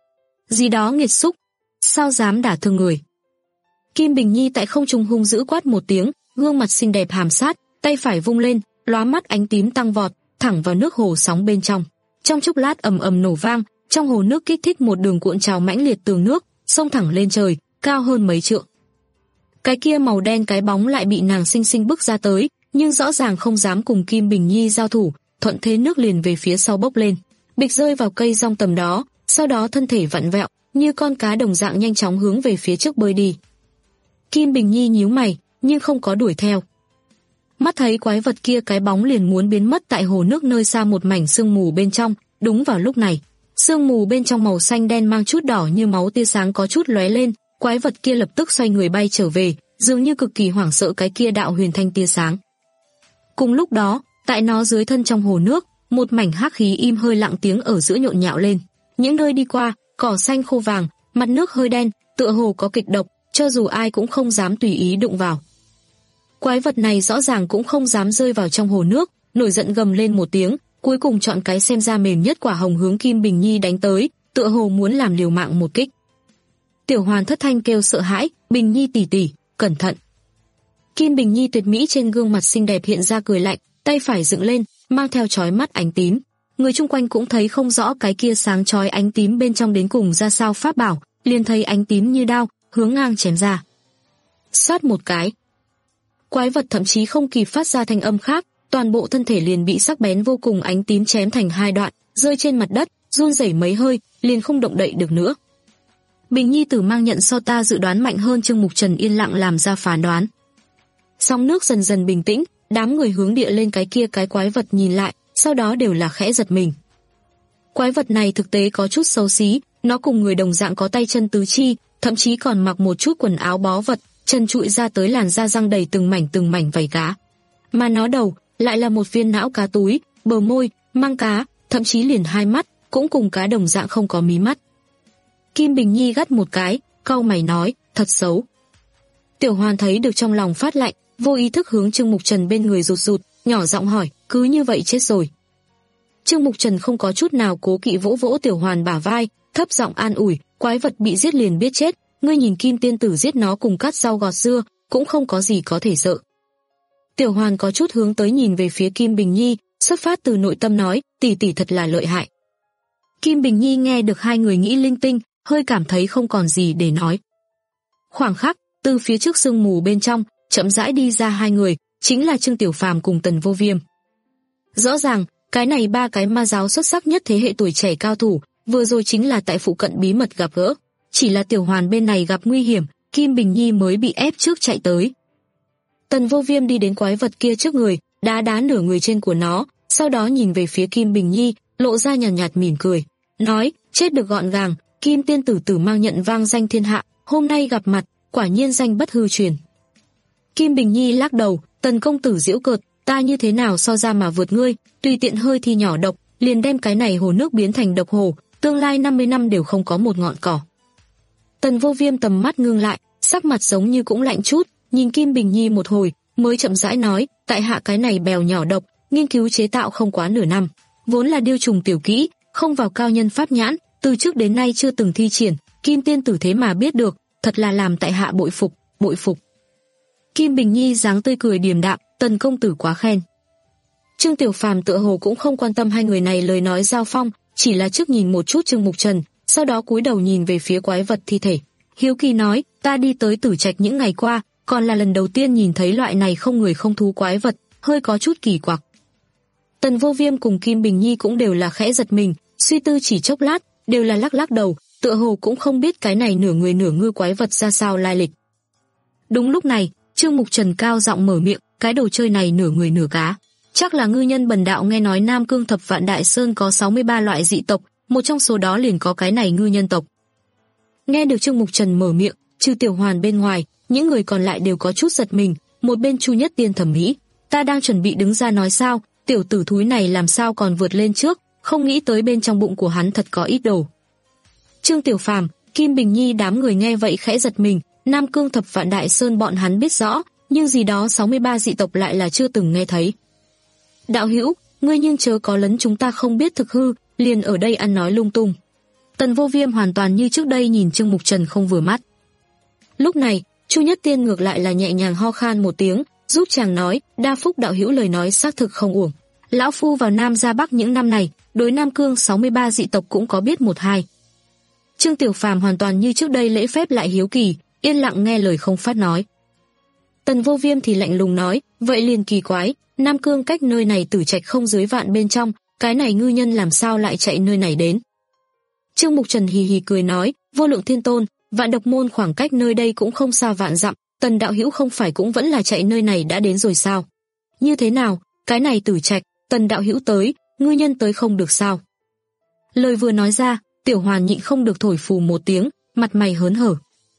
Gì đó nghiệt xúc, sao dám đả thương người? Kim Bình Nhi tại không trung hung dữ quát một tiếng, gương mặt xinh đẹp hàm sát, tay phải vung lên, lóa mắt ánh tím tăng vọt, thẳng vào nước hồ sóng bên trong. Trong chốc lát ầm ầm nổ vang, trong hồ nước kích thích một đường cuộn trào mãnh liệt tường nước, xông thẳng lên trời, cao hơn mấy trượng. Cái kia màu đen cái bóng lại bị nàng xinh xinh bức ra tới, nhưng rõ ràng không dám cùng Kim Bình Nhi giao thủ, thuận thế nước liền về phía sau bốc lên, bịch rơi vào cây rong tầm đó, sau đó thân thể vặn vẹo, như con cá đồng dạng nhanh chóng hướng về phía trước bơi đi. Kim Bình Nhi nhíu mày, nhưng không có đuổi theo. Mắt thấy quái vật kia cái bóng liền muốn biến mất tại hồ nước nơi xa một mảnh sương mù bên trong, đúng vào lúc này, sương mù bên trong màu xanh đen mang chút đỏ như máu tia sáng có chút lóe lên, quái vật kia lập tức xoay người bay trở về, dường như cực kỳ hoảng sợ cái kia đạo huyền thanh tia sáng. Cùng lúc đó, tại nó dưới thân trong hồ nước, một mảnh hắc khí im hơi lặng tiếng ở giữa nhộn nhạo lên. Những nơi đi qua, cỏ xanh khô vàng, mặt nước hơi đen, tựa hồ có kịch độc, cho dù ai cũng không dám tùy ý đụng vào. Quái vật này rõ ràng cũng không dám rơi vào trong hồ nước, nổi giận gầm lên một tiếng, cuối cùng chọn cái xem ra mềm nhất quả hồng hướng Kim Bình Nhi đánh tới, tựa hồ muốn làm liều mạng một kích. Tiểu Hoàn thất thanh kêu sợ hãi, "Bình Nhi tỷ tỷ, cẩn thận!" Kim Bình Nhi tuyệt mỹ trên gương mặt xinh đẹp hiện ra cười lạnh, tay phải dựng lên, mang theo chói mắt ánh tím. Người chung quanh cũng thấy không rõ cái kia sáng chói ánh tím bên trong đến cùng ra sao pháp bảo, liền thấy ánh tím như đao, hướng ngang chém ra. Xoát một cái, quái vật thậm chí không kịp phát ra thanh âm khác, toàn bộ thân thể liền bị sắc bén vô cùng ánh tím chém thành hai đoạn, rơi trên mặt đất, run rẩy mấy hơi, liền không động đậy được nữa. Bình Nhi tử mang nhận so ta dự đoán mạnh hơn, Trương Mục Trần yên lặng làm ra phán đoán. Sóng nước dần dần bình tĩnh, đám người hướng địa lên cái kia cái quái vật nhìn lại, sau đó đều là khẽ giật mình. Quái vật này thực tế có chút xấu xí, nó cùng người đồng dạng có tay chân tứ chi, thậm chí còn mặc một chút quần áo bó vật, chân trụi ra tới làn da răng đầy từng mảnh từng mảnh vảy cá. Mà nó đầu lại là một viên não cá túi, bờ môi, mang cá, thậm chí liền hai mắt, cũng cùng cá đồng dạng không có mí mắt. Kim Bình Nhi gắt một cái, cau mày nói, thật xấu. Tiểu Hoàn thấy được trong lòng phát lạnh, vô ý thức hướng Trương Mục Trần bên người rụt rụt, nhỏ giọng hỏi, cứ như vậy chết rồi. Trương Mục Trần không có chút nào cố kỵ vỗ vỗ Tiểu Hoàn bả vai, thấp giọng an ủi, quái vật bị giết liền biết chết, ngươi nhìn Kim tiên tử giết nó cùng cắt rau gọt dưa, cũng không có gì có thể sợ. Tiểu Hoàn có chút hướng tới nhìn về phía Kim Bình Nhi, xuất phát từ nội tâm nói, tỷ tỷ thật là lợi hại. Kim Bình Nhi nghe được hai người nghĩ linh tinh, hơi cảm thấy không còn gì để nói. Khoảng khắc, từ phía trước sương mù bên trong, chậm rãi đi ra hai người, chính là Trương Tiểu Phàm cùng Tần Vô Viêm. Rõ ràng, cái này ba cái ma giáo xuất sắc nhất thế hệ tuổi trẻ cao thủ, vừa rồi chính là tại phụ cận bí mật gặp gỡ. Chỉ là Tiểu Hoàn bên này gặp nguy hiểm, Kim Bình Nhi mới bị ép trước chạy tới. Tần Vô Viêm đi đến quái vật kia trước người, đá đá nửa người trên của nó, sau đó nhìn về phía Kim Bình Nhi, lộ ra nhàn nhạt, nhạt mỉm cười, nói, chết được gọn gàng, Kim tiên tử tử mang nhận vang danh thiên hạ, hôm nay gặp mặt, quả nhiên danh bất hư truyền. Kim Bình Nhi lắc đầu, Tần công tử giễu cợt, ta như thế nào so ra mà vượt ngươi, tùy tiện hơi thì nhỏ độc, liền đem cái này hồ nước biến thành độc hồ, tương lai năm mươi năm đều không có một ngọn cỏ. Tần Vô Viêm tầm mắt ngưng lại, sắc mặt giống như cũng lạnh chút, nhìn Kim Bình Nhi một hồi, mới chậm rãi nói, tại hạ cái này bèo nhỏ độc, nghiên cứu chế tạo không quá nửa năm, vốn là điêu trùng tiểu kỹ, không vào cao nhân pháp nhãn, từ trước đến nay chưa từng thi triển, Kim tiên tử thế mà biết được, thật là làm tại hạ bội phục, bội phục. Kim Bình Nhi dáng tươi cười điềm đạm, Tần công tử quá khen. Trương Tiểu Phàm tựa hồ cũng không quan tâm hai người này lời nói giao phong, chỉ là trước nhìn một chút Trương Mục Trần, sau đó cúi đầu nhìn về phía quái vật thi thể. Hiếu kỳ nói, ta đi tới Tử Trạch những ngày qua, còn là lần đầu tiên nhìn thấy loại này không người không thú quái vật, hơi có chút kỳ quặc. Tần Vô Viêm cùng Kim Bình Nhi cũng đều là khẽ giật mình, suy tư chỉ chốc lát, đều là lắc lắc đầu, tựa hồ cũng không biết cái này nửa người nửa ngư quái vật ra sao lai lịch. Đúng lúc này, Trương Mục Trần cao giọng mở miệng, cái đồ chơi này nửa người nửa cá, chắc là ngư nhân bần đạo nghe nói Nam Cương Thập Vạn Đại Sơn có sáu mươi ba loại dị tộc, một trong số đó liền có cái này ngư nhân tộc. Nghe được Trương Mục Trần mở miệng, trừ Tiểu Hoàn bên ngoài, những người còn lại đều có chút giật mình, một bên Chu Nhất Tiên thẩm mỹ, ta đang chuẩn bị đứng ra nói sao, tiểu tử thúi này làm sao còn vượt lên trước, không nghĩ tới bên trong bụng của hắn thật có ít đồ. Trương Tiểu Phàm, Kim Bình Nhi đám người nghe vậy khẽ giật mình, Nam Cương Thập Vạn Đại Sơn bọn hắn biết rõ, nhưng gì đó sáu mươi ba dị tộc lại là chưa từng nghe thấy. Đạo hữu, ngươi nhưng chớ có lấn chúng ta không biết thực hư, liền ở đây ăn nói lung tung. Tần Vô Viêm hoàn toàn như trước đây nhìn Trương Mục Trần không vừa mắt. Lúc này, Chu Nhất Tiên ngược lại là nhẹ nhàng ho khan một tiếng, giúp chàng nói, đa phúc đạo hữu lời nói xác thực không uổng. Lão phu vào Nam ra Bắc những năm này, đối Nam Cương sáu mươi ba dị tộc cũng có biết một hai. Trương Tiểu Phàm hoàn toàn như trước đây lễ phép lại hiếu kỳ, yên lặng nghe lời không phát nói. Tần Vô Viêm thì lạnh lùng nói, vậy liền kỳ quái, Nam Cương cách nơi này Tử Trạch không dưới vạn bên trong, cái này ngư nhân làm sao lại chạy nơi này đến. Trương Mục Trần hì hì cười nói, vô lượng thiên tôn, Vạn Độc Môn khoảng cách nơi đây cũng không xa vạn dặm, Tần đạo hữu không phải cũng vẫn là chạy nơi này đã đến rồi sao? Như thế nào, cái này Tử Trạch, Tần đạo hữu tới, ngư nhân tới không được sao? Lời vừa nói ra, Tiểu Hoàn nhịn không được thổi phù một tiếng, mặt mày hớn hở.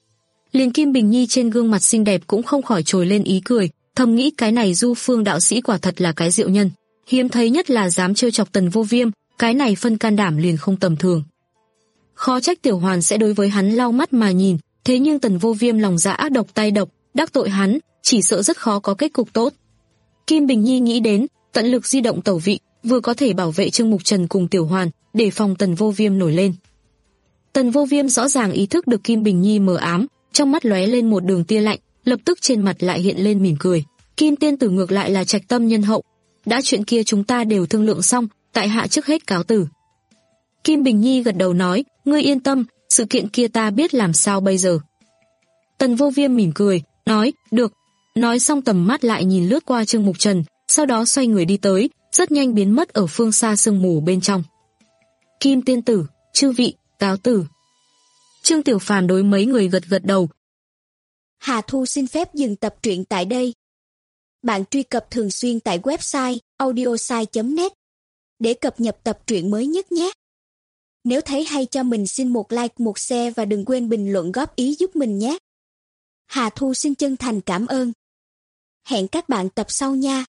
Liền Kim Bình Nhi trên gương mặt xinh đẹp cũng không khỏi trồi lên ý cười, thầm nghĩ cái này Du Phương đạo sĩ quả thật là cái diệu nhân, hiếm thấy nhất là dám trêu chọc Tần Vô Viêm, cái này phân can đảm liền không tầm thường. Khó trách Tiểu Hoàn sẽ đối với hắn lau mắt mà nhìn, thế nhưng Tần Vô Viêm lòng dạ ác độc tay độc, đắc tội hắn, chỉ sợ rất khó có kết cục tốt. Kim Bình Nhi nghĩ đến, tận lực di động tẩu vị, vừa có thể bảo vệ Trương Mục Trần cùng Tiểu Hoàn, để phòng Tần Vô Viêm nổi lên. Tần Vô Viêm rõ ràng ý thức được Kim Bình Nhi mờ ám, trong mắt lóe lên một đường tia lạnh, lập tức trên mặt lại hiện lên mỉm cười. Kim tiên tử ngược lại là trạch tâm nhân hậu, đã chuyện kia chúng ta đều thương lượng xong, tại hạ trước hết cáo tử. Kim Bình Nhi gật đầu nói, ngươi yên tâm, sự kiện kia ta biết làm sao bây giờ. Tần Vô Viêm mỉm cười, nói, được. Nói xong tầm mắt lại nhìn lướt qua Trương Mục Trần, sau đó xoay người đi tới, rất nhanh biến mất ở phương xa sương mù bên trong. Kim tiên tử, chư vị, cáo tử. Trương Tiểu Phàm đối mấy người gật gật đầu. Hà Thu xin phép dừng tập truyện tại đây. Bạn truy cập thường xuyên tại website audiosai chấm net để cập nhật tập truyện mới nhất nhé. Nếu thấy hay cho mình xin một like, một share và đừng quên bình luận góp ý giúp mình nhé. Hà Thu xin chân thành cảm ơn. Hẹn các bạn tập sau nha.